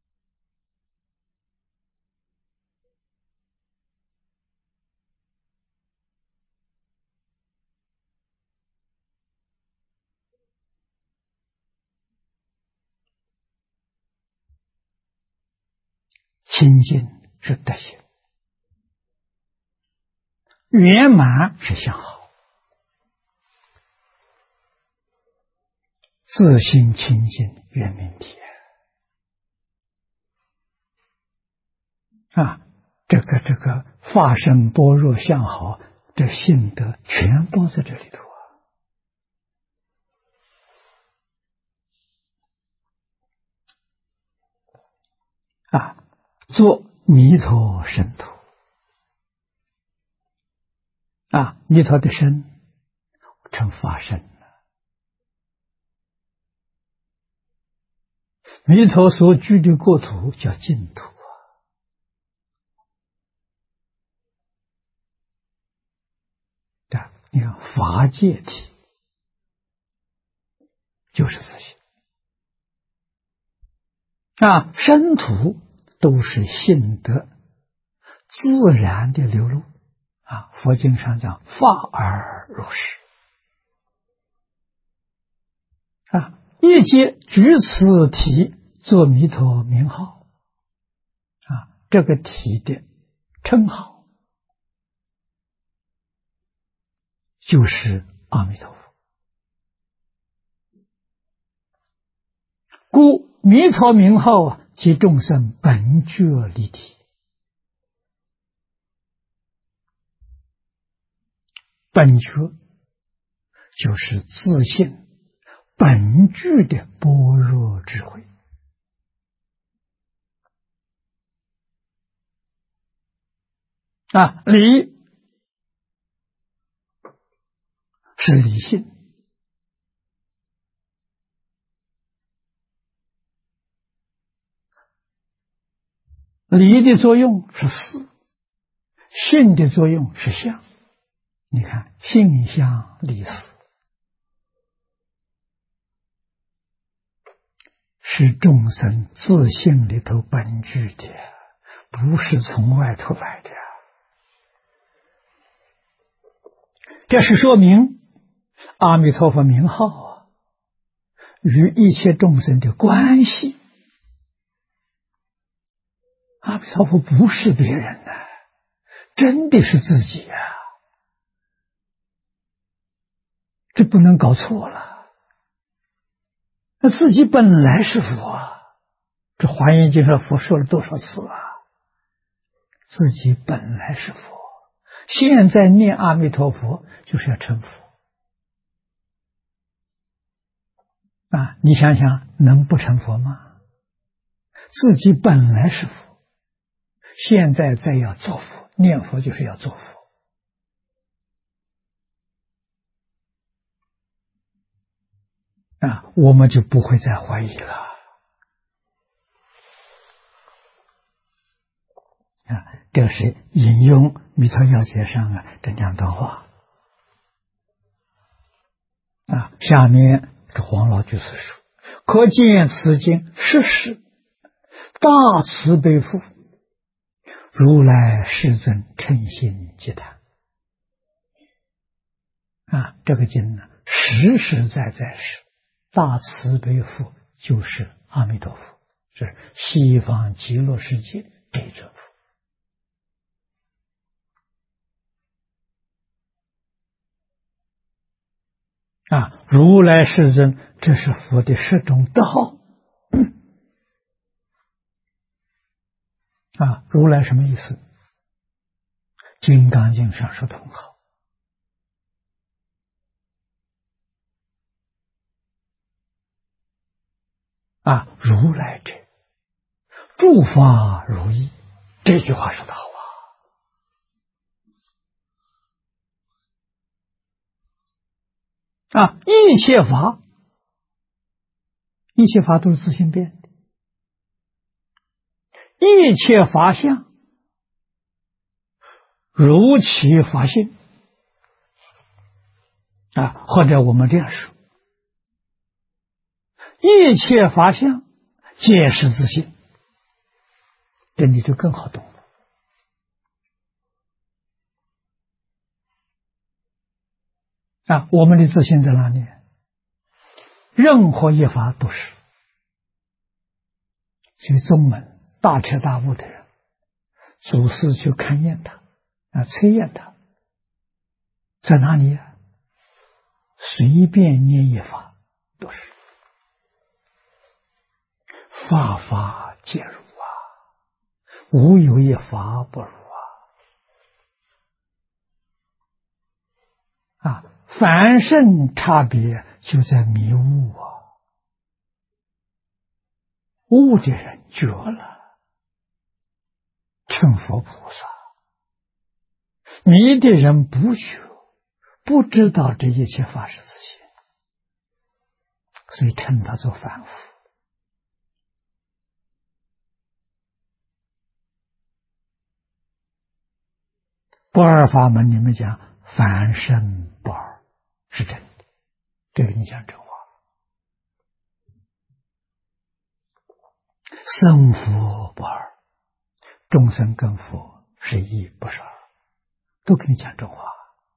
清净是德行，圆满是相好，自心清净圆明体这个法身般若相好，这性德全包在这里头做弥陀身土弥陀的身成法身了，弥陀所居的国土叫净土你看法界体就是自信身土都是性德自然的流露佛经上讲法而如是一皆举此体作弥陀名号这个体的称号就是阿弥陀佛，故弥陀名号即众生本觉离体，本觉就是自信本具的般若智慧理是理性，理的作用是事，性的作用是相。你看，性相理事，是众生自性里头本具的，不是从外头来的。这是说明阿弥陀佛名号与一切众生的关系。阿弥陀佛不是别人呐，真的是自己呀，这不能搞错了。那自己本来是佛啊，这华严经上佛说了多少次啊？自己本来是佛，现在念阿弥陀佛就是要成佛你想想，能不成佛吗？自己本来是佛，现在再要做佛，念佛就是要做佛我们就不会再怀疑了这是引用《弥陀要解》上这两段话下面这黄老居士说：可见此经实是大慈悲父如来世尊称心即谈这个经呢，实实在在是大慈悲父，就是阿弥陀佛，是西方极乐世界这一尊佛如来世尊，这是佛的十种德号如来什么意思？金刚经上说的很好如来者，诸法如意，这句话说的好一切法，一切法都是自性变的，一切法相如其法性或者我们这样说，一切法相皆是自性，这你就更好懂了我们的自性在哪里？任何一法都是。所以宗门大彻大悟的人，祖师去勘验它测验它，在哪里随便念一法都是法法皆如无有一法不如凡圣差别就在迷悟悟的人觉了，成佛菩萨；迷的人不觉，不知道这一切法是自性，所以称他做凡夫。不二法门里面讲凡圣不二是真的，这个你讲真话。生佛不二，众生跟佛是一不是二，都跟你讲真话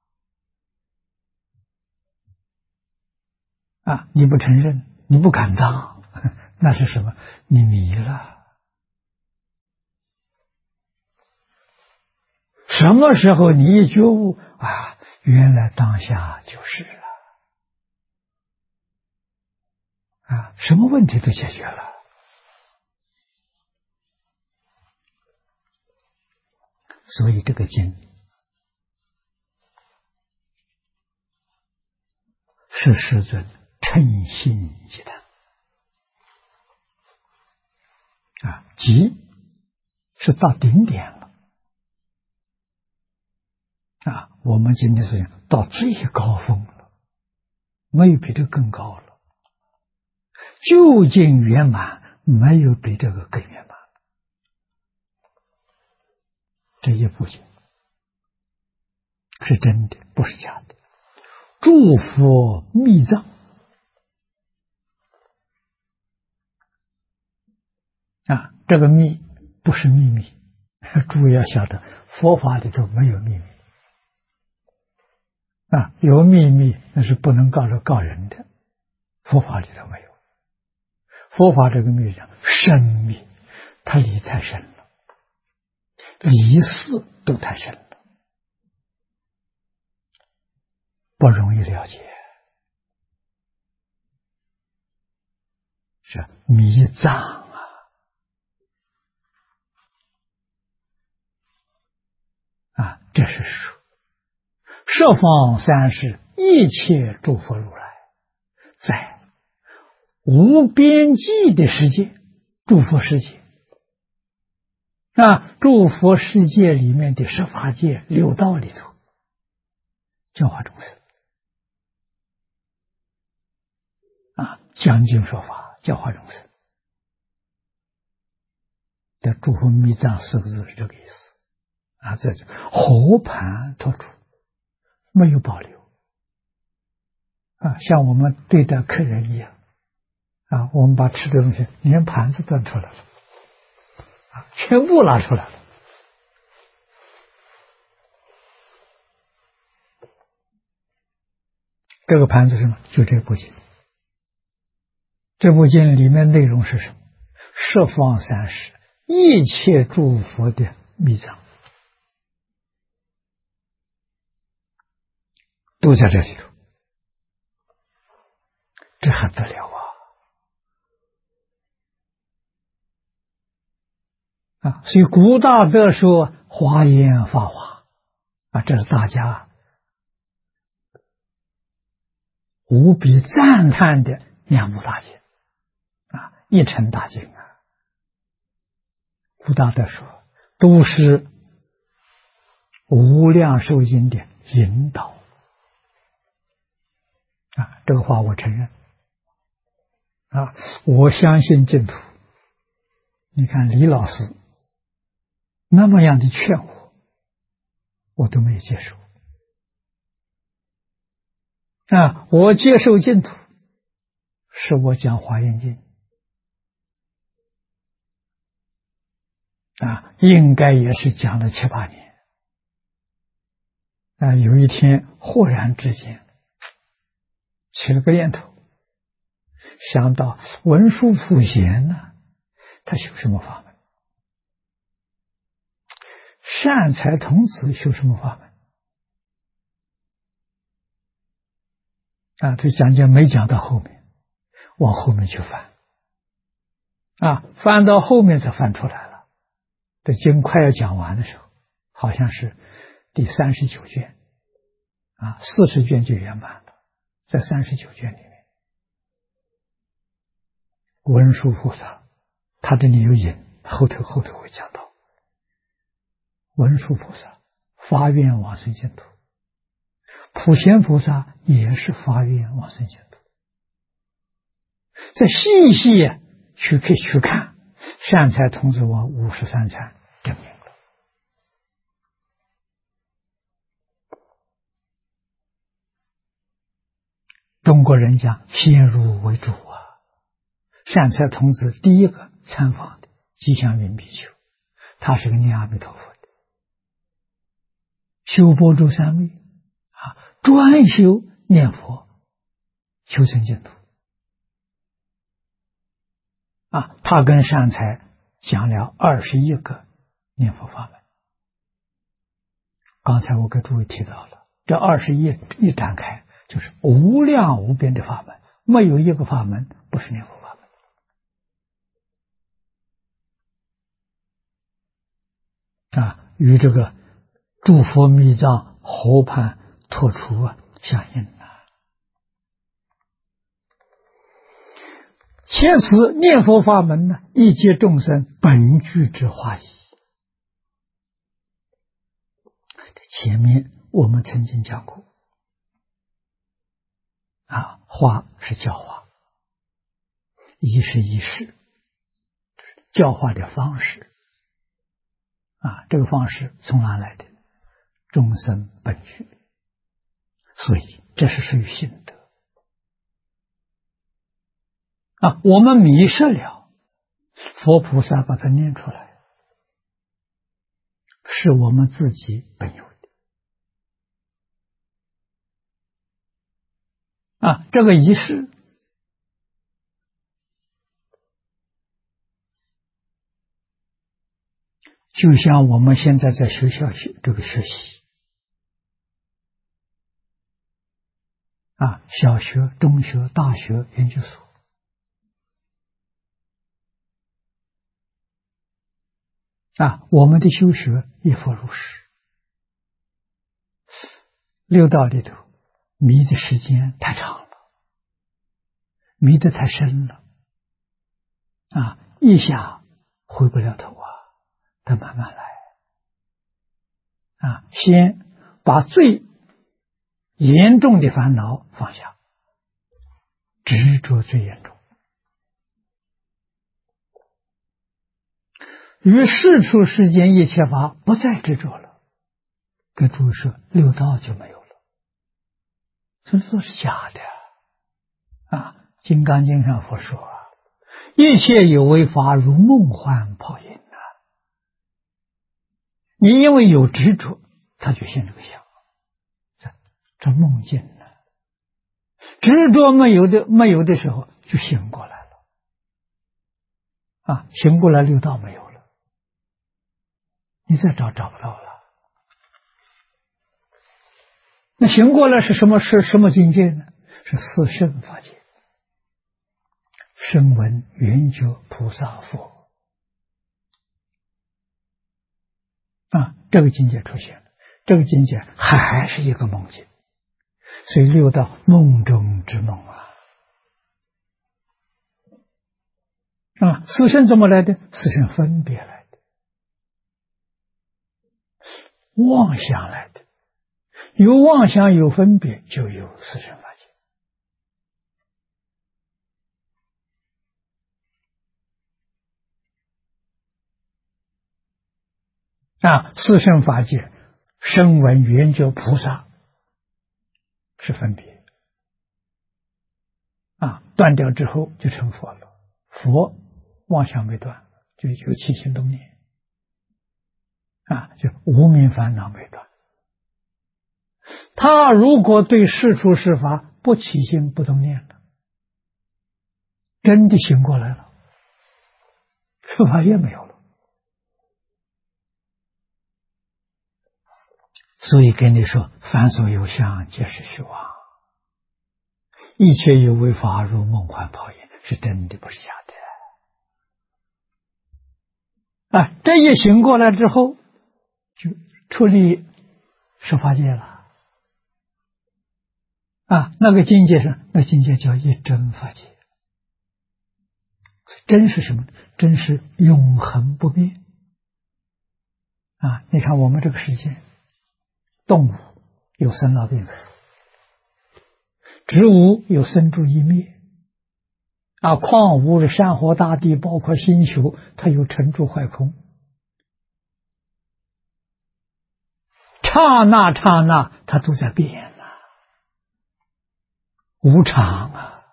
你不承认，你不敢当，那是什么？你迷了。什么时候你一觉悟原来当下就是了什么问题都解决了。所以这个经是世尊称心即谈即是到顶点了我们今天是讲到最高峰了，没有比这更高了。究竟圆满，没有比这个更圆满。这一部经是真的，不是假的。诸佛密藏这个密不是秘密，诸位要晓得，佛法里头没有秘密有秘密那是不能告人的，佛法里头没有。佛法这个秘讲深密，它理太深了，理事都太深了，不容易了解，是迷藏这是说十方三世一切诸佛如来在无边际的世界，诸佛世界诸佛世界里面的十法界六道里头教化众生讲经说法，教化众生。这诸佛密藏四个字是这个意思这就和盘托出，没有保留像我们对待客人一样我们把吃的东西连盘子端出来了全部拿出来了。这个盘子是什么？就这部经。这部经里面内容是什么？十方三世一切诸佛的密藏都在这里头，这很得了所以古大德说华严法华这是大家无比赞叹的两部大经一乘大经古大德说都是无量寿经的引导这个话我承认我相信净土。你看李老师那么样的劝我都没有接受我接受净土是我讲华严经应该也是讲了7、8年有一天豁然之间起了个念头，想到文殊普贤他修什么法门？善财童子修什么法门？这讲解没讲到后面，往后面去翻翻到后面才翻出来了。这经快要讲完的时候，好像是第39卷40卷就圆满了，在39卷里面，文殊菩萨他这里有引，后头会讲到文殊菩萨发愿往生净土，普贤菩萨也是发愿往生净土。再细细去看，善财童子王53禅证明了。中国人讲先入为主善财童子第一个参访的吉祥云比丘，他是个念阿弥陀佛的，修般若三昧专修念佛求生净土他跟善财讲了21个念佛法门。刚才我给诸位提到了，这21一展开就是无量无边的法门，没有一个法门不是念佛法门与这个诸佛密藏河畔托出相应切此念佛法门一切众生本具之化义。前面我们曾经讲过，化是教化，仪是仪式，教化的方式。这个方式从哪来的？众生本具，所以这是属于心得。我们迷失了，佛菩萨把它念出来，是我们自己本有的。这个仪式就像我们现在在学校这个学习，小学、中学、大学、研究所，我们的修学亦复如是。六道里头迷的时间太长了，迷得太深了，一下回不了头得慢慢来。先把最严重的烦恼放下，执着最严重。于世出世间一切法不再执着了，跟诸位说，六道就没有了。所以说是假的金刚经上佛说一切有为法如梦幻泡影你因为有执着，他就现这个相，这梦境执着没有的时候就醒过来了醒过来六道没有了，你再找不到了。那醒过来是什么境界呢？是四圣法界，声闻缘觉菩萨佛这个境界出现了，这个境界还是一个梦境，所以六道梦中之梦四圣怎么来的？四圣分别来的，妄想来的，有妄想有分别，就有四圣法界四圣法界，声闻缘觉菩萨是分别断掉之后就成佛了。佛妄想没断，就有起心动念就无明烦恼没断。他如果对世出世法不起心不动念了，真的醒过来了，世法也没有了。所以跟你说，凡所有相皆是虚妄，一切有为法如梦幻泡影，是真的不是假的这一醒过来之后就出离十法界了那个境界上，那境界叫一真法界。真是什么？真是永恒不变你看我们这个世界，动物有生老病死，植物有生住异灭矿物的山河大地，包括星球，它有成住坏空，刹那它都在变无常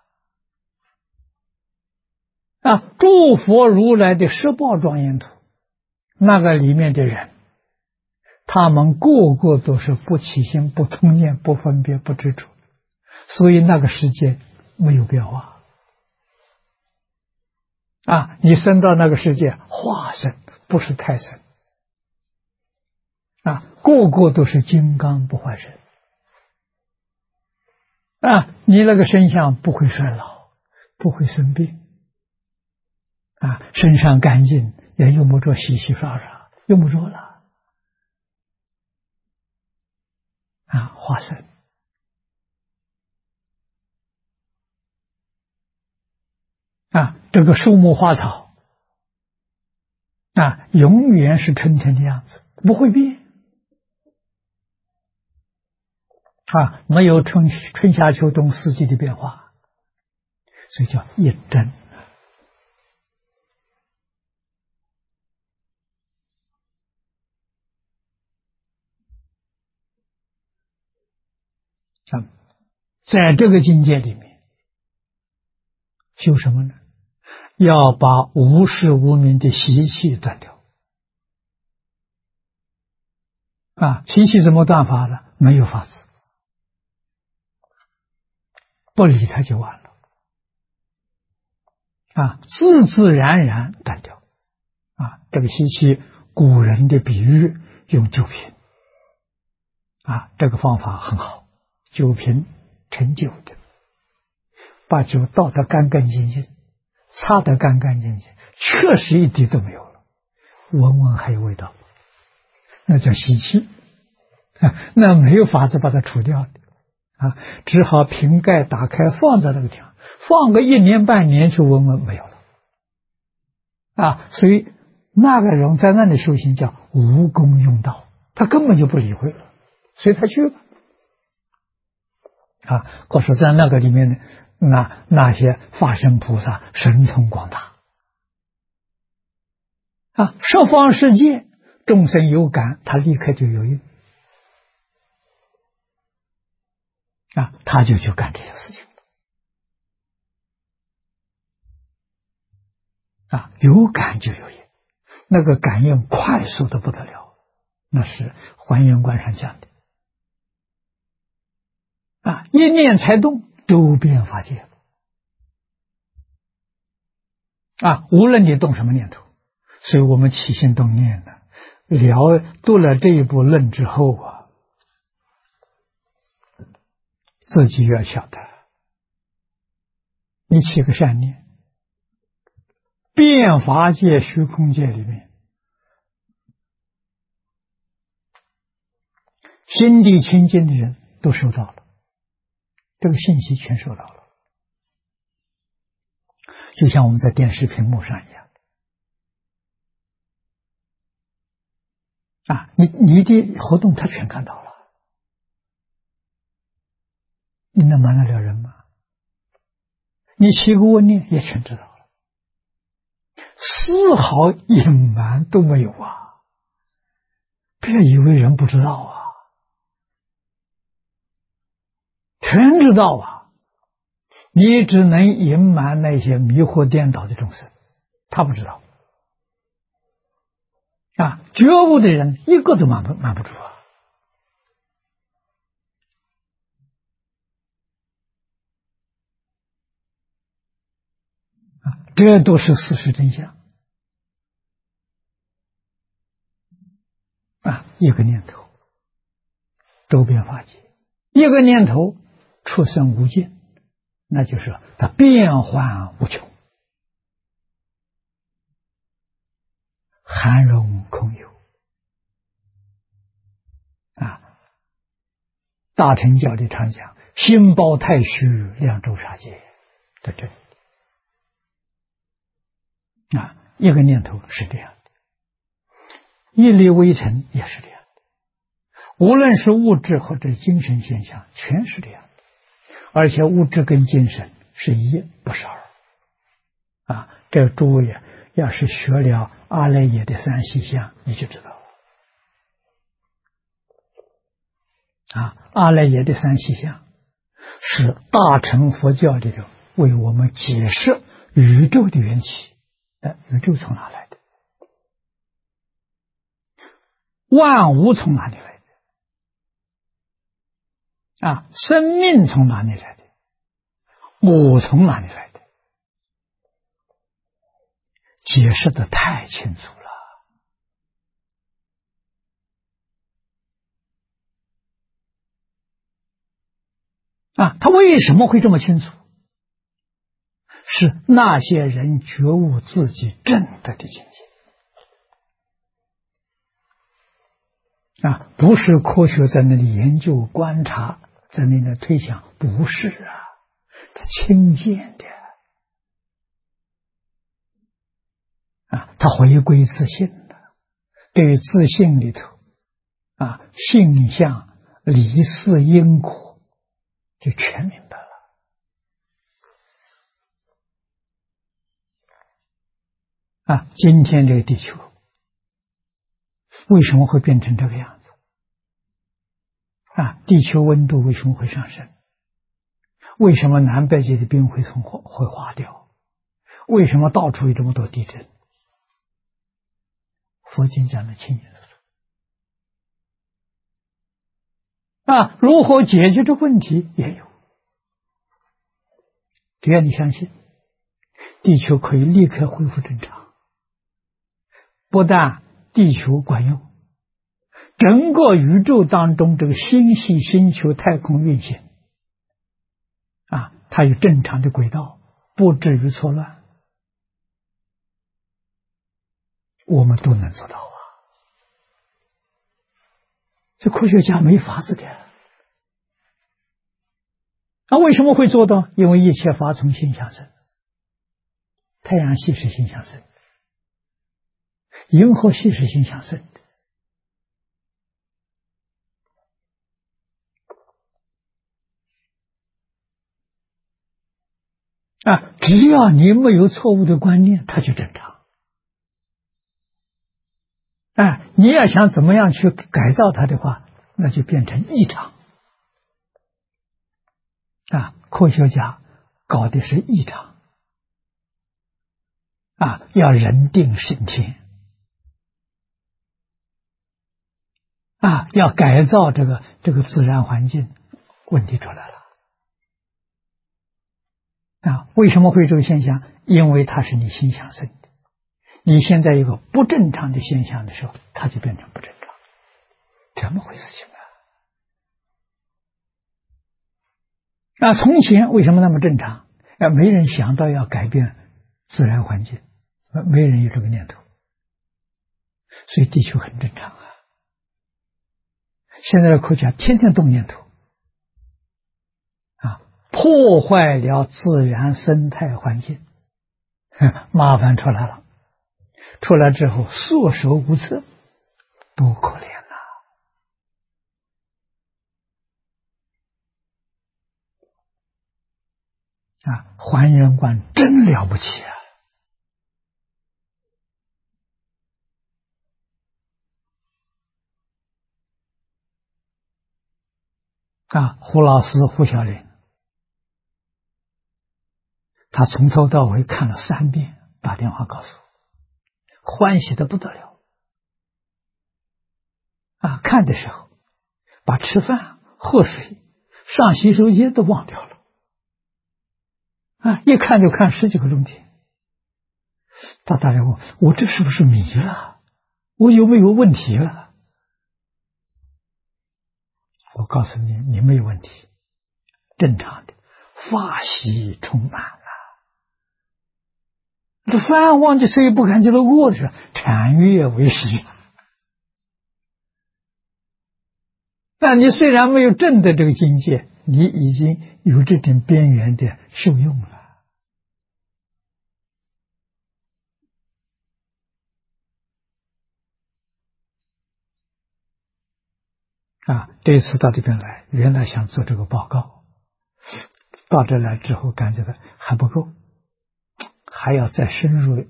诸佛如来的十报庄严图，那个里面的人，他们个个都是不起心不动念不分别不执着，所以那个世界没有变化你生到那个世界化身，不是太身个个都是金刚不坏身你那个身相不会衰老，不会生病身上干净，也用不着洗洗刷刷，用不着了化身这个树木花草永远是春天的样子，不会变没有春夏秋冬四季的变化，所以叫一真。在这个境界里面，修什么呢？要把无始无明的习气断掉。习气怎么断法呢？没有法子，不理它就完了。自自然然断掉。这个习气，古人的比喻用酒瓶。这个方法很好，酒瓶盛酒的，把酒倒得干干净净，擦得干干净净，确实一滴都没有了，闻闻还有味道，那叫习气。那没有法子把它除掉的。只好瓶盖打开放在那个地方，放个1年半年去闻闻没有了。所以那个人在那里修行叫无功用道，他根本就不理会了，随他去吧。可是在那个里面呢，那些法身菩萨神通广大。十方世界众生有感，他立刻就有应。他就去干这些事情了。有感就有应，那个感应快速的不得了，那是还原观上讲的。一念才动，周遍法界。无论你动什么念头，所以我们起心动念呢，读了这一部论之后自己要晓得，你起个善念，遍法界虚空界里面，心地清净的人都收到了，这个信息全收到了，就像我们在电视屏幕上一样。你的活动他全看到了，你能瞒得了人吗？你起个恶念也全知道了，丝毫隐瞒都没有别以为人不知道全知道你只能隐瞒那些迷惑颠倒的众生，他不知道。觉悟的人一个都瞒不住这都是事实真相。一个念头周遍法界，一个念头出生无尽，那就是它变幻无穷，含容空有。大乘教里常讲心包太虚，量周沙界的真理。一个念头是这样的，一粒微尘也是这样的，无论是物质或者精神现象，全是这样的。而且物质跟精神是一，不是二。这诸位要是学了阿赖耶的三细相，你就知道了。阿赖耶的三细相是大乘佛教里头为我们解释宇宙的缘起。宇宙从哪来的？万物从哪里来的？生命从哪里来的？我从哪里来的？解释得太清楚了。他为什么会这么清楚？是那些人觉悟自己正德的境界。不是科学在那里研究观察，在那里推想，不是他亲见的。他回归自信的，对自信里头性相理事因果，就全明白了。今天这个地球为什么会变成这个样子？地球温度为什么会上升？为什么南北极的冰会化掉？为什么到处有这么多地震？佛经讲的清清楚楚。如何解决这问题也有。只要你相信，地球可以立刻恢复正常。不但地球管用，整个宇宙当中这个星系、星球、太空运行它有正常的轨道，不至于错乱，我们都能做到这科学家没法子的。为什么会做到？因为一切法从心想生，太阳系是心想生，银河系是心想生的。只要你没有错误的观念，它就正常。你要想怎么样去改造它的话，那就变成异常。科学家搞的是异常。要人定胜天。要改造这个自然环境，问题出来了。为什么会有这个现象？因为它是你心想生的。你现在有个不正常的现象的时候，它就变成不正常，怎么回事情从前为什么那么正常？没人想到要改变自然环境，没人有这个念头，所以地球很正常现在的科学家天天动念头破坏了自然生态环境，麻烦出来了。出来之后束手无策，多可怜还原观真了不起胡老师胡小林，他从头到尾看了3遍，打电话告诉我，欢喜的不得了看的时候把吃饭、喝水、上洗手间都忘掉了一看就看10几个钟头。他打电话问我这是不是迷了？我有没有问题了？我告诉你，你没有问题，正常的，法喜充满了。这饭忘记吃不感觉到饿的时候，禅悦为喜。那你虽然没有证的这个境界，你已经有这点边缘的受用了这次到这边来，原来想做这个报告，到这来之后感觉到还不够，还要再深入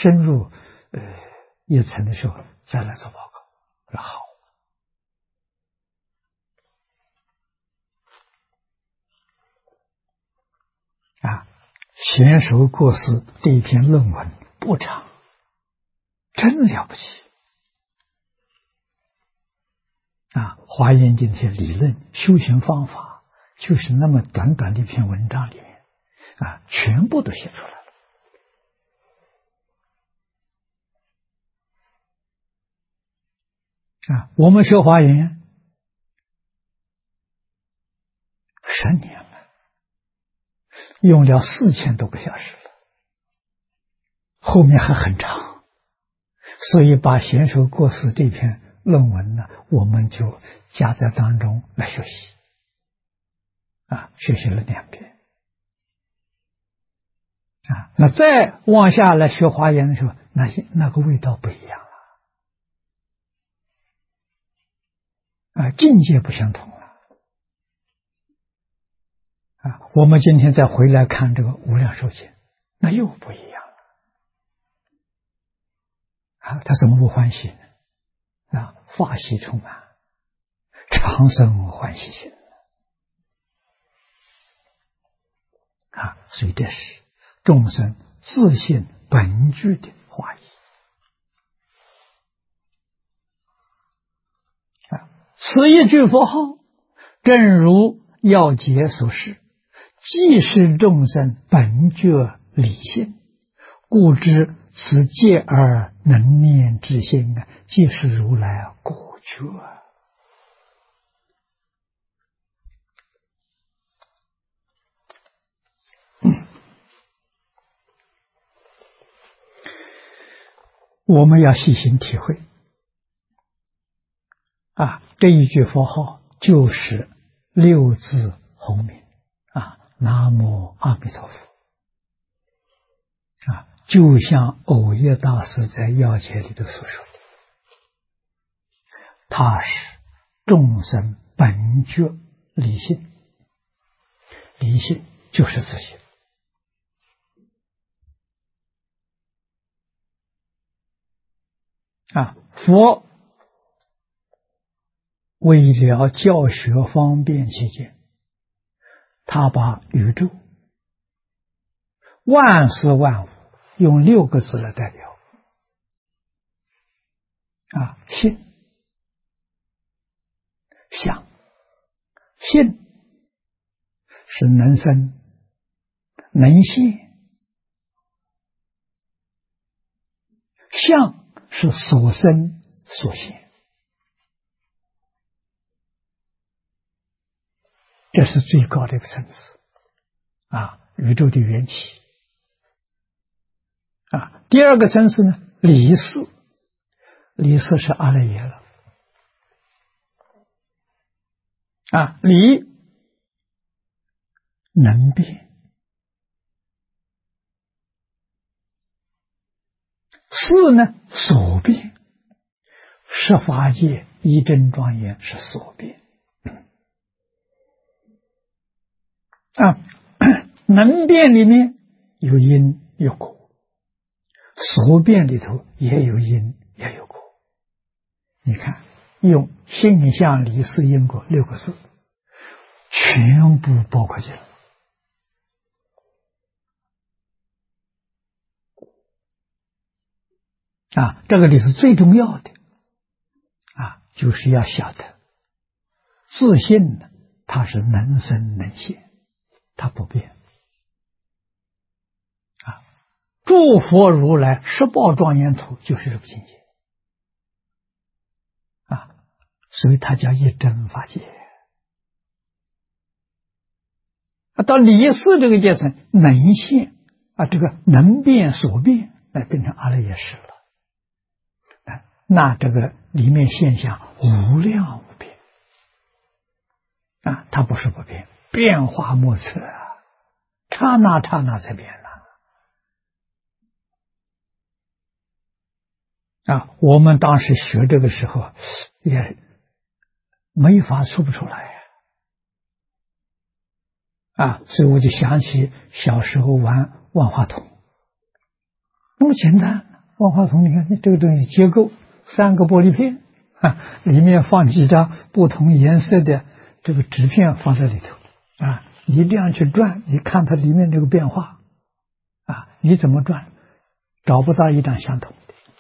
一层的时候再来做报告。我说好。娴熟过世这一篇论文不长，真了不起华严经这些理论、修行方法，就是那么短短的一篇文章里面全部都写出来了我们学华严10年了，用了4000多个小时了，后面还很长，所以把娴熟过世这篇论文呢，我们就加在当中来学习学习了2遍那再往下来学华严的时候，那个味道不一样了境界不相同了我们今天再回来看这个无量寿经，那又不一样了。他怎么不欢喜呢？法喜充满，常生欢喜心。所以这是众生自性本具的化义。此一句佛号，正如要解所示，既是众生本觉理性，故知此戒而能念之心，即是如来果觉。我们要细心体会这一句佛号就是六字洪名南无阿弥陀佛就像藕益大师在要解里头所说的，他是众生本觉理性，理性就是自性。佛为了教学方便起见，他把宇宙万事万物用6个字来代表性、相。性是能生能现，相是所生所现，这是最高的一个层次宇宙的缘起第二个层次呢，理事，理事是阿赖耶了理能变，事呢所变，十法界一真庄严是所变能变里面有因有果，所变里头也有因也有果。你看用性相理事因果6个字全部包括进来这个里是最重要的就是要晓得自信呢，它是能生能现，它不变诸佛如来十报庄严土就是这个境界所以它叫一真法界到理事这个阶层能现这个能变所变变成阿赖耶识了那这个里面现象无量无边它不是不变，变化莫测刹那刹那才变我们当时学这个时候也没法说不出来所以我就想起小时候玩万花筒，那么简单，万花筒你看这个东西结构3个玻璃片里面放几张不同颜色的这个纸片放在里头你这样去转，你看它里面这个变化你怎么转找不到一张相同的，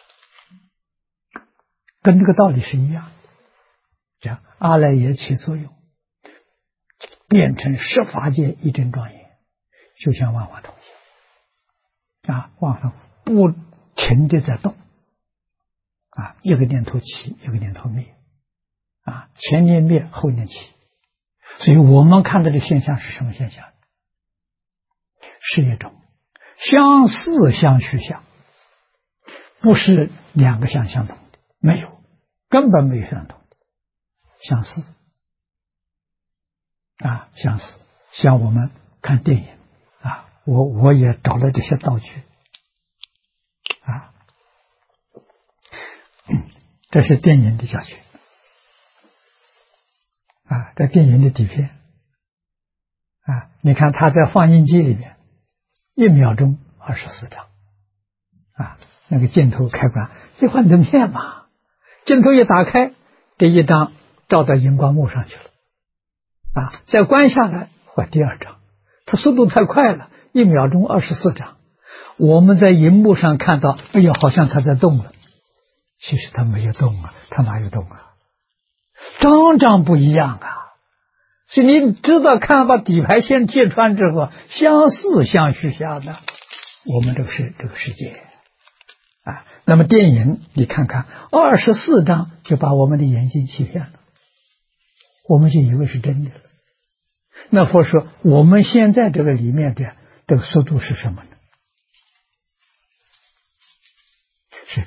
跟这个道理是一样的。这样阿赖耶起作用，变成十法界一真庄严，就像万花筒一样万花筒不停地在动一个念头起，一个念头灭前念灭，后念起。所以我们看到的现象是什么现象？是一种相似相续相，不是2个相相同的，没有，根本没有相同的，相似相似。像我们看电影我也找了这些道具这是电影的教学这电影的底片你看他在放映机里面，1秒钟24张，那个镜头开关一换成片嘛，镜头一打开，这一张照到荧光幕上去了，再关下来换第2张，它速度太快了，1秒钟24张。我们在荧幕上看到，哎呀，好像它在动了，其实它没有动啊，它哪有动啊？张张不一样啊。所以你知道，看把底牌线揭穿之后，相似相续下的，我们这个世界那么电影你看看24张就把我们的眼睛欺骗了，我们就以为是真的了。那佛说我们现在这个里面的这个速度是什么呢？是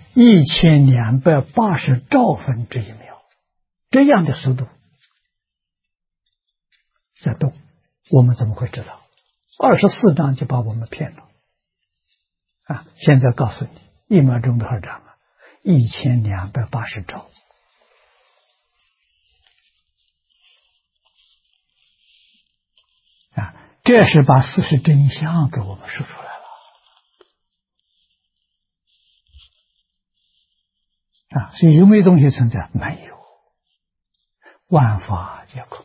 1280兆分之1秒，这样的速度在动，我们怎么会知道？24张就把我们骗了现在告诉你，1秒钟多少张？1280兆。这是把事实真相给我们说出来了所以有没有东西存在？没有，万法皆空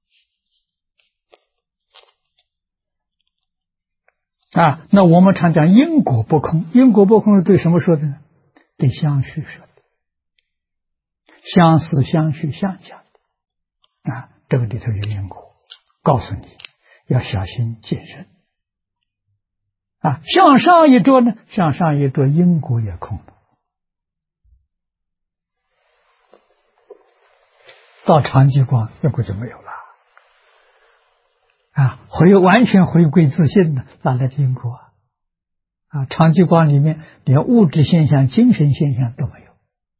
那我们常讲因果不空，因果不空是对什么说的呢？对相续说的，相似相续相讲这个里头有因果，告诉你要小心谨慎向上一着呢，向上一着因果也空了，到长极光因果就没有了完全回归自信的，哪来的因果长极光里面连物质现象、精神现象都没有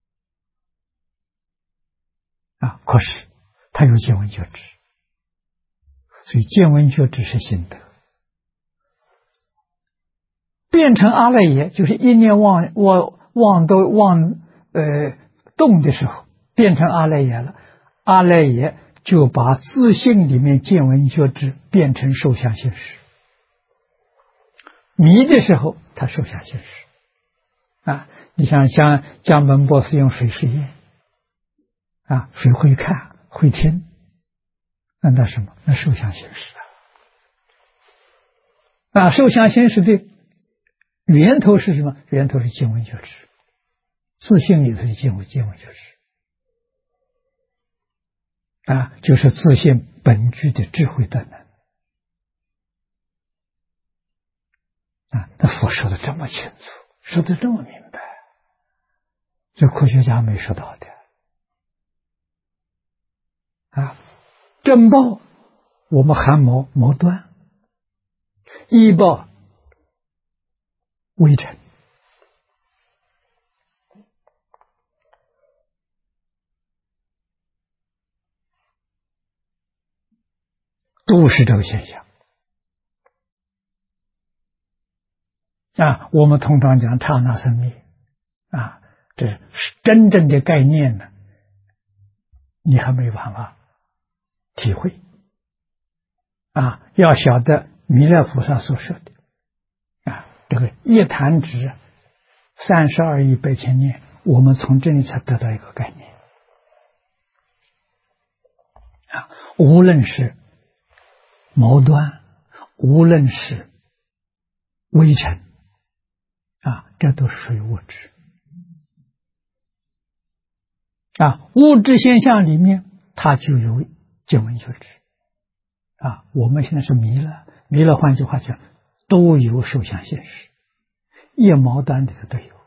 可是它有见闻觉知，所以见闻觉知是心得。变成阿赖耶，就是一念妄动的时候，变成阿赖耶了。阿赖耶就把自性里面见闻觉知变成受想行识。迷的时候，他受想行识你像江本博士用水实验水会看会听，那什么？那受想行识受想行识的源头是什么？源头是见闻觉知，自性里头的见闻觉知就是自性本具的智慧等能那佛说的这么清楚，说的这么明白，这科学家没说到的正报我们汗毛断，依报微尘都是这个现象我们通常讲刹那生灭这是真正的概念呢，你还没办法体会要晓得弥勒菩萨所说的这个一弹指32亿8千年，我们从这里才得到一个概念无论是毛端，无论是微尘这都属于物质物质现象里面它就有见闻觉知我们现在是迷了换句话讲都有受想行识，一毛端里头都有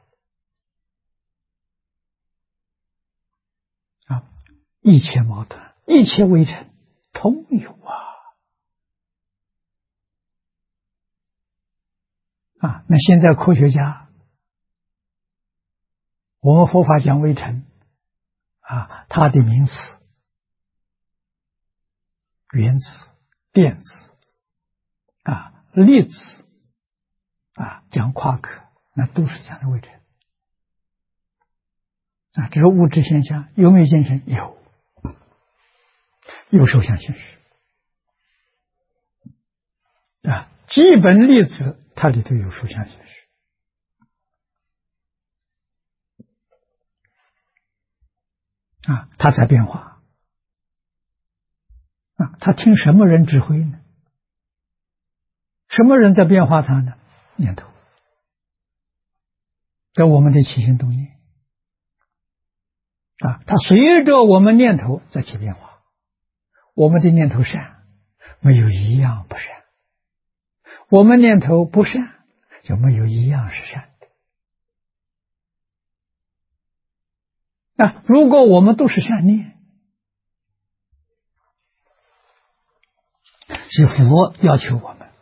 一切毛端一切微尘通有那现在科学家，我们佛法讲微尘它的名词原子、电子粒子讲夸克，那都是讲的微尘这是物质现象，有没有见证？有受想行识基本粒子它里头有数相形式它在变化它听什么人指挥呢？什么人在变化它呢？念头，在我们的起心动念它随着我们念头在起变化。我们的念头善，没有一样不善；我们念头不善，就没有一样是善的。如果我们都是善念，是佛要求我们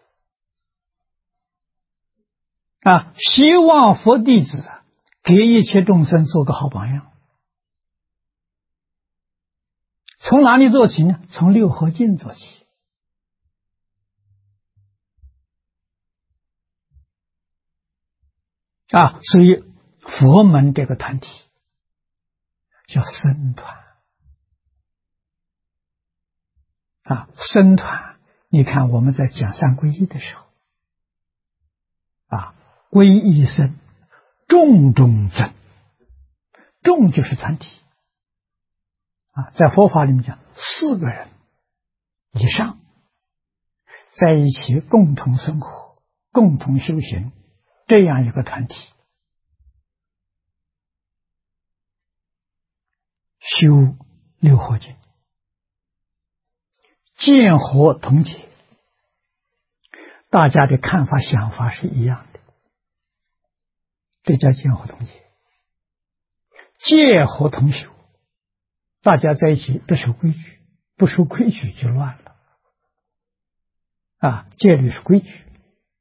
希望佛弟子给一切众生做个好榜样。从哪里做起呢？从六合敬做起所以佛门这个团体叫僧团僧团，你看我们在讲三皈依的时候皈依僧，众中尊，众就是团体在佛法里面讲4个人以上在一起共同生活，共同修行，这样一个团体修六合敬，见合同解，大家的看法想法是一样的，这叫见合同解。戒合同修，大家在一起不守规矩，不守规矩就乱了戒律是规矩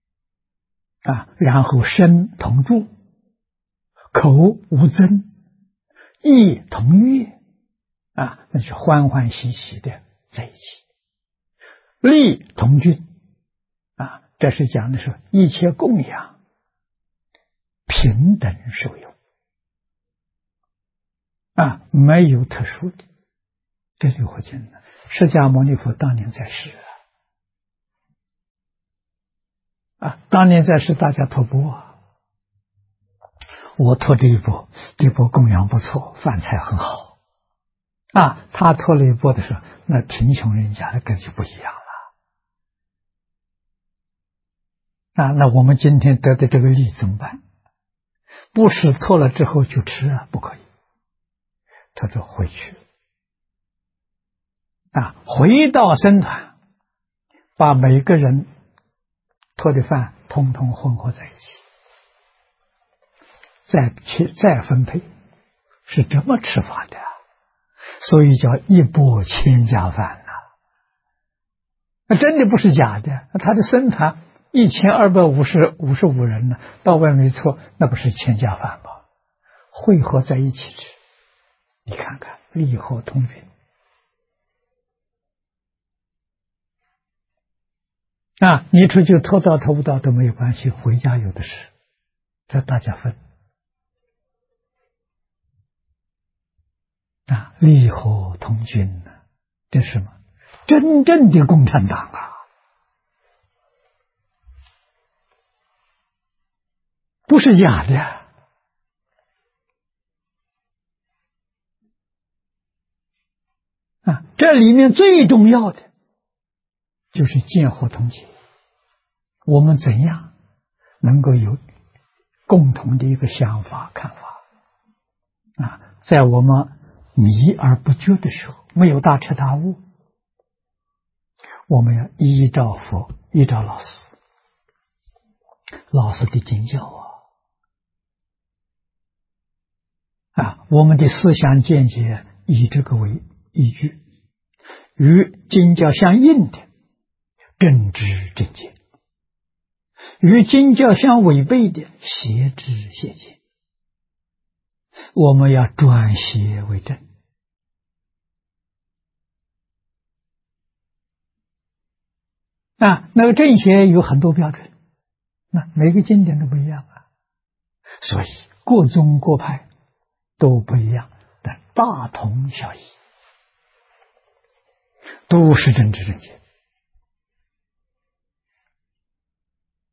然后身同住，口无争，意同悦那是欢欢喜喜的在一起。利同均这是讲的是一切供养平等受用没有特殊的。这六合敬呢，释迦牟尼佛当年在世当年在世大家托钵我托这一钵，这钵供养不错，饭菜很好他托了一钵的时候，那贫穷人家的根就不一样了那我们今天得的这个利怎么办？不是托了之后就吃不可以，他说回去回到僧团，把每个人托的饭通通混合在一起，再分配，是这么吃法的所以叫一钵千家饭那真的不是假的。他的僧团1255人呢，到外面托，那不是千家饭吗？汇合在一起吃，你看看利合同均你出去托到托不到都没有关系，回家有的是，这大家分利合同均呢，这是什么？真正的共产党不是假的这里面最重要的就是见合同解。我们怎样能够有共同的一个想法看法在我们迷而不觉的时候，没有大彻大悟，我们要依照佛，依照老师的经教我们的思想见解以这个为依据，与经教相应的正知正见，与经教相违背的邪知邪见，我们要转邪为正那个正邪有很多标准，那每个经典都不一样所以各宗各派都不一样，但大同小异，都是正知正见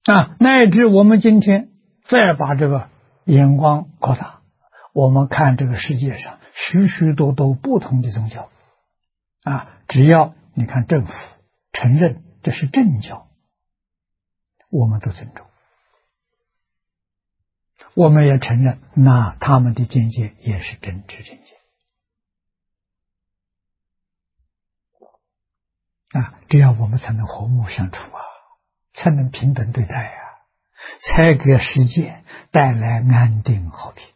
乃至我们今天再把这个眼光扩大，我们看这个世界上许许多多不同的宗教，只要你看政府承认这是正教，我们都尊重，我们也承认那他们的见解也是真知见解。这样我们才能和睦相处才能平等对待才给世界带来安定和平。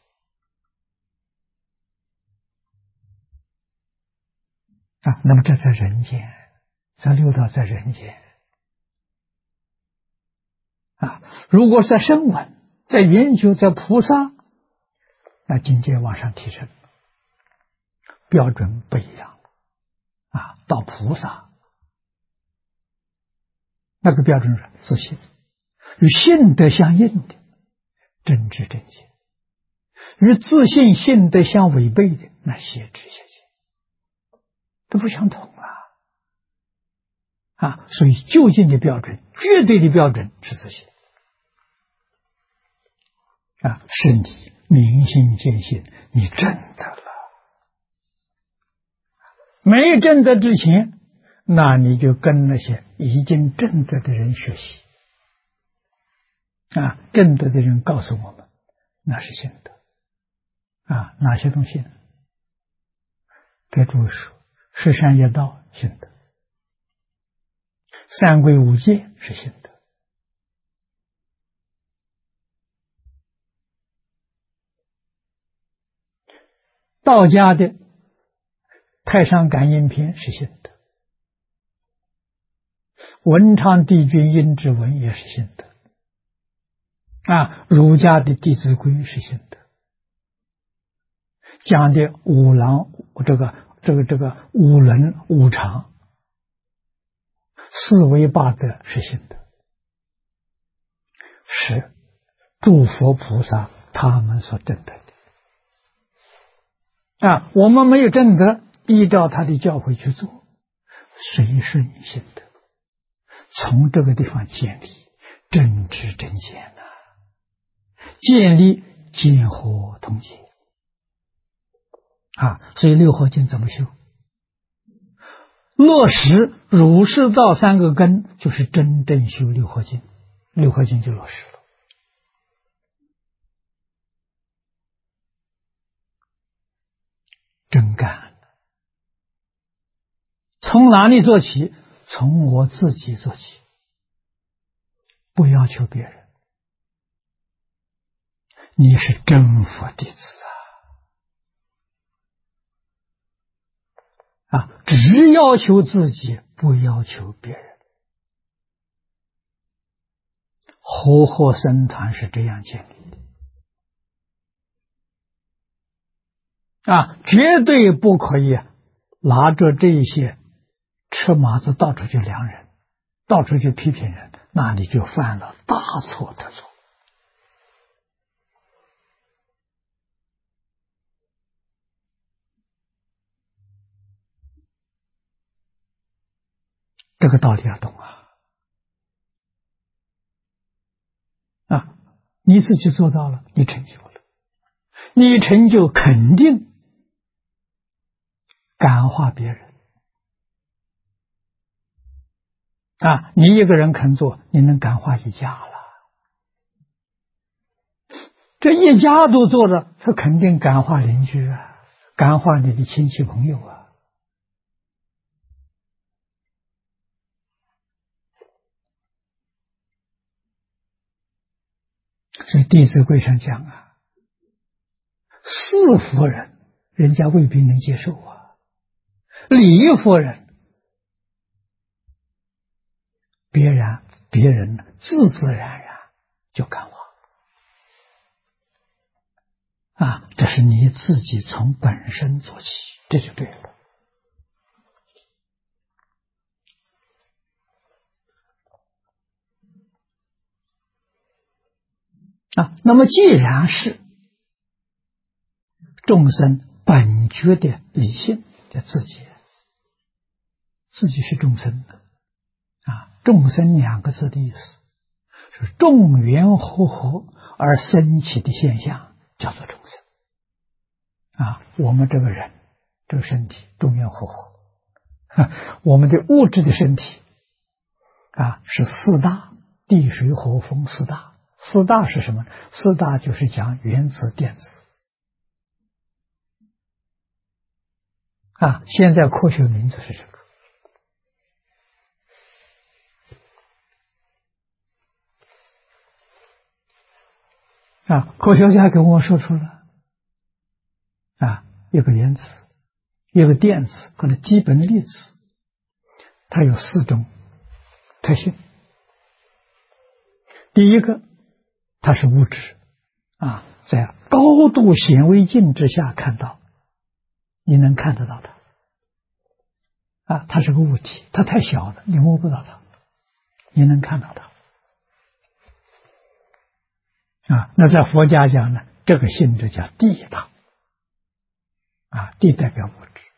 那么这在人间，在六道在人间如果在声闻，在圆觉，在菩萨，那境界往上提升，标准不一样到菩萨那个标准是自信，与性德相应的真知真见，与自信性德相违背的那邪知邪见，都不相同所以究竟的标准，绝对的标准是自信是你明心见性，你证得了。没证得之前，那你就跟那些已经证得的人学习证得的人告诉我们那是心得哪些东西呢？给诸位说，十善业道心得，三归五戒是心得，道家的太上感应篇是心得，文昌帝君阴之文也是心得儒家的弟子规是心得，讲的五郎这个五伦五常四维八德是心得，是诸佛菩萨他们所证得的我们没有证得，依照他的教诲去做，随顺心得，从这个地方建立真知真见建立见惑通解所以六合经怎么修？落实儒释道三个根，就是真正修六合经，六合经就落实了。真干，从哪里做起？从我自己做起，不要求别人。你是真佛弟子只要求自己，不要求别人。和合僧团是这样建立的绝对不可以拿着这些车马子到处去量人，到处去批评人，那你就犯了大错特错。这个道理要懂你自己做到了，你成就了，你成就肯定感化别人你一个人肯做，你能感化一家了，这一家都做了，他肯定感化邻居感化你的亲戚朋友所以《弟子规》上讲事佛人人家未必能接受礼佛人别人自自然然就感化这是你自己从本身做起，这就对了那么既然是众生本觉的理性的自己是众生的众生两个字的意思是众缘和合而生起的现象，叫做众生。我们这个人这个身体众缘和合，我们的物质的身体是四大，地水火风四大。四大是什么呢？四大就是讲原子电子。现在科学名字是这个。科学家给我们说出了一个原子，一个电子或者基本粒子，它有4种特性。第一个，它是物质在高度显微镜之下看到，你能看得到它它是个物体，它太小了，你摸不到它，你能看到它那在佛家讲呢，这个性质叫地大地代表物质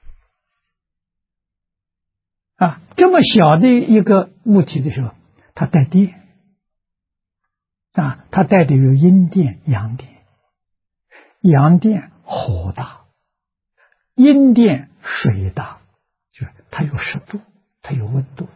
这么小的一个物体的时候，它带电它带的有阴电、阳电，阳电火大，阴电水大，就是它有湿度，它有温度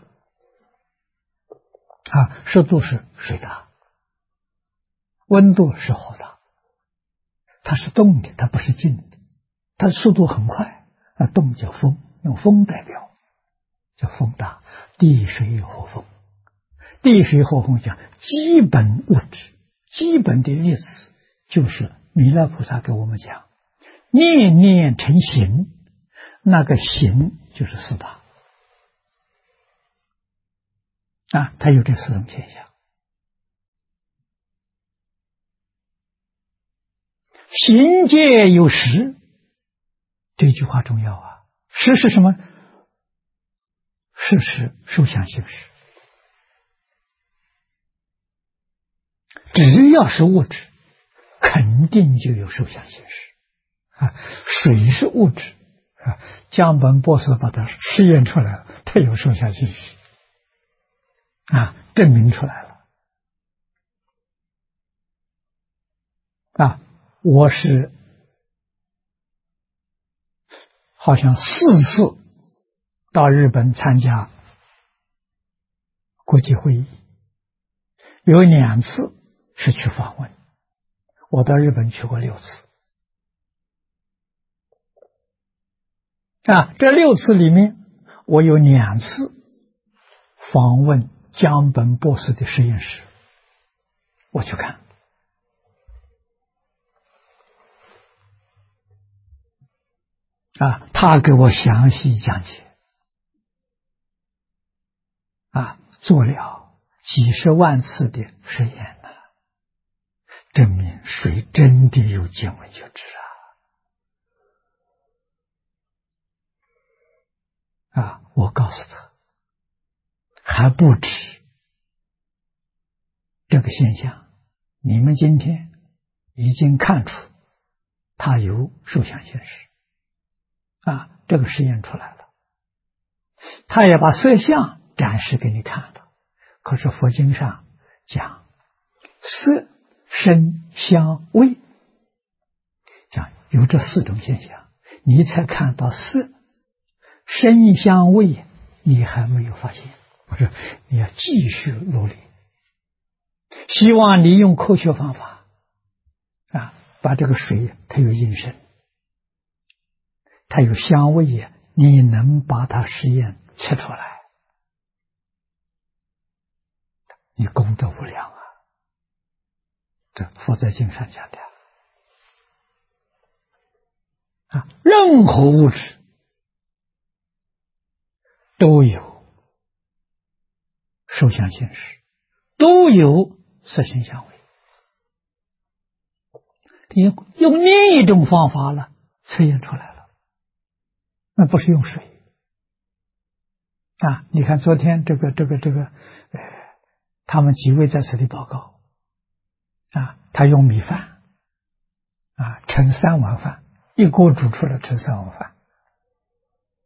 湿度是水大，温度是火大，它是动的，它不是静的，它速度很快动叫风，用风代表叫风大。地水火风，地水火风讲基本物质，基本的意思就是弥勒菩萨给我们讲念念成形，那个形就是四大它有这4种现象。行界有实，这句话重要实是什么？是受想行识。只要是物质，肯定就有受想行识水是物质江本博士把它试验出来了，它有受想行识证明出来了我是好像4次到日本参加国际会议，有2次是去访问，我到日本去过6次这6次里面，我有2次访问江本博士的实验室，我去看他给我详细讲解做了几十万次的实验证明水真的有见闻觉知我告诉他还不止这个现象，你们今天已经看出他有受想行识这个实验出来了，他也把色相展示给你看了。可是佛经上讲色声香味，讲有这4种现象，你才看到色声香味，你还没有发现。我说你要继续努力，希望你用科学方法把这个水它有音声，它有香味你能把它实验测出来，你功德无量这佛在经上讲的任何物质都有受想行识，都有色声香味，用另一种方法了测验出来了，那不是用水你看昨天他们几位在此地报告他用米饭盛3碗饭，一锅煮出来盛3碗饭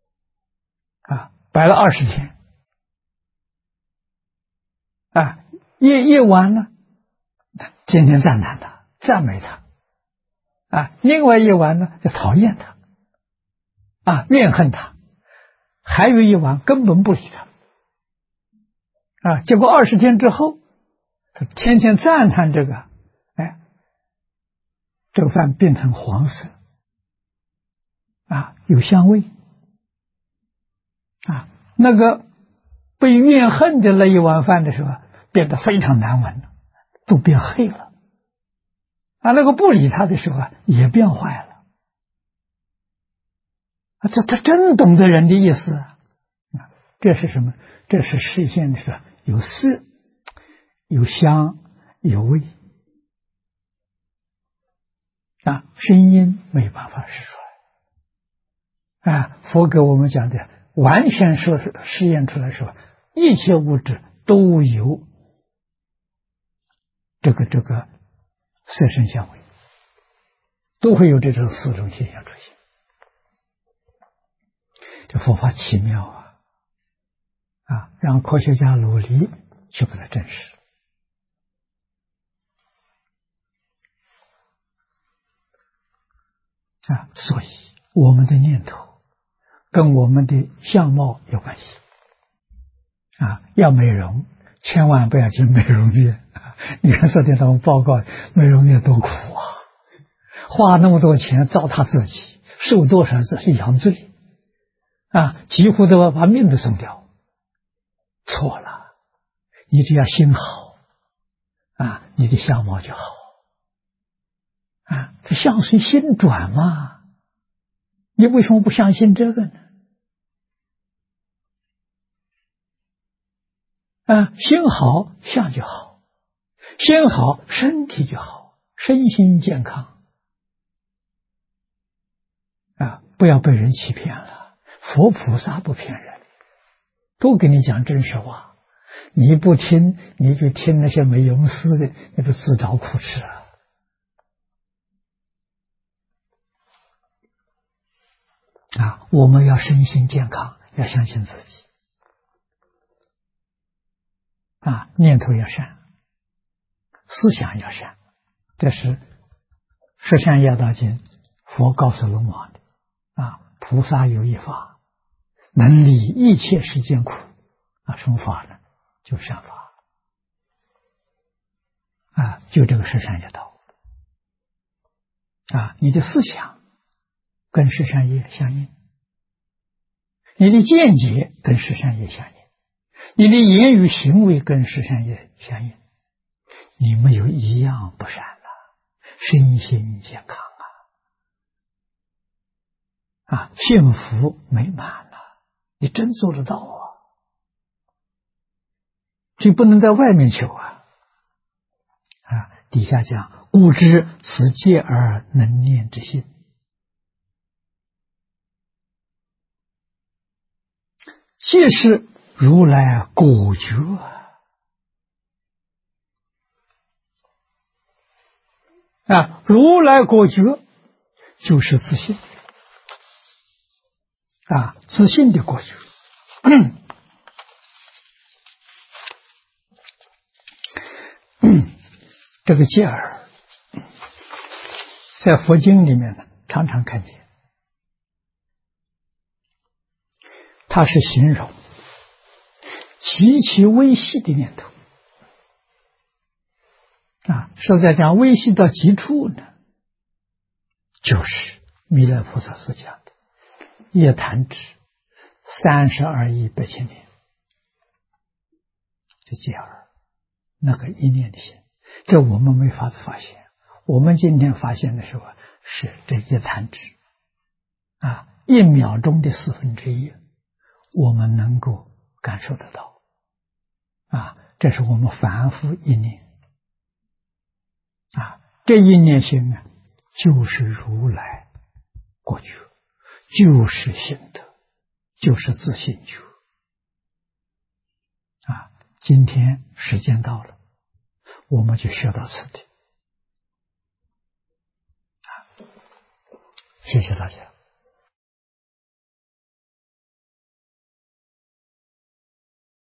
摆了20天一碗呢，天天赞叹他，赞美他，另外一碗呢就讨厌他，怨恨他，还有一碗根本不理他，结果20天之后，他天天赞叹这个，这个饭变成黄色，有香味，那个被怨恨的那一碗饭的时候，变得非常难闻了，都变黑了，那个不理他的时候也变坏了，他真懂得人的意思，这是什么？这是实现的是有色、有香、有味，声音没办法试出来，佛给我们讲的完全实验出来说，一切物质都有这个色声香味，都会有这种4种现象出现。这佛法奇妙让科学家努力去把它证实。所以我们的念头跟我们的相貌有关系。要美容，千万不要进美容院。你看昨天他们报告，美容院多苦花那么多钱糟蹋自己，受多少是养罪几乎都要把命都送掉。错了，你只要心好你的相貌就好这相随心转嘛，你为什么不相信这个呢？心好相就好，心好身体就好，身心健康不要被人欺骗了。佛菩萨不骗人，都给你讲真实话，你不听，你就听那些没用思的，你不自找苦吃我们要身心健康，要相信自己念头要善，思想要善，这是《十善业道经》佛告诉龙王的菩萨有一法，能离一切世间苦什么法呢？就善法就这个十善业道你的思想跟十善业相应，你的见解跟十善业相应，你的言语行为跟十善业相应，你没有一样不善身心健康幸福美满你真做得到就不能在外面求底下讲故知此戒而能念之心，戒是如来果觉如来果觉就是自信自信的果觉这个戒耳在佛经里面呢常常看见，它是形容极其微细的念头实在讲微细到极处呢，就是弥勒菩萨所讲的夜弹指32亿8千年，这戒耳那个一念的心，这我们没法子发现，我们今天发现的时候是这一弹指1秒钟的1/4，我们能够感受得到这是我们反复一念这一念心就是如来果觉，就是心得，就是自信觉今天时间到了，我们就学到此地谢谢大家。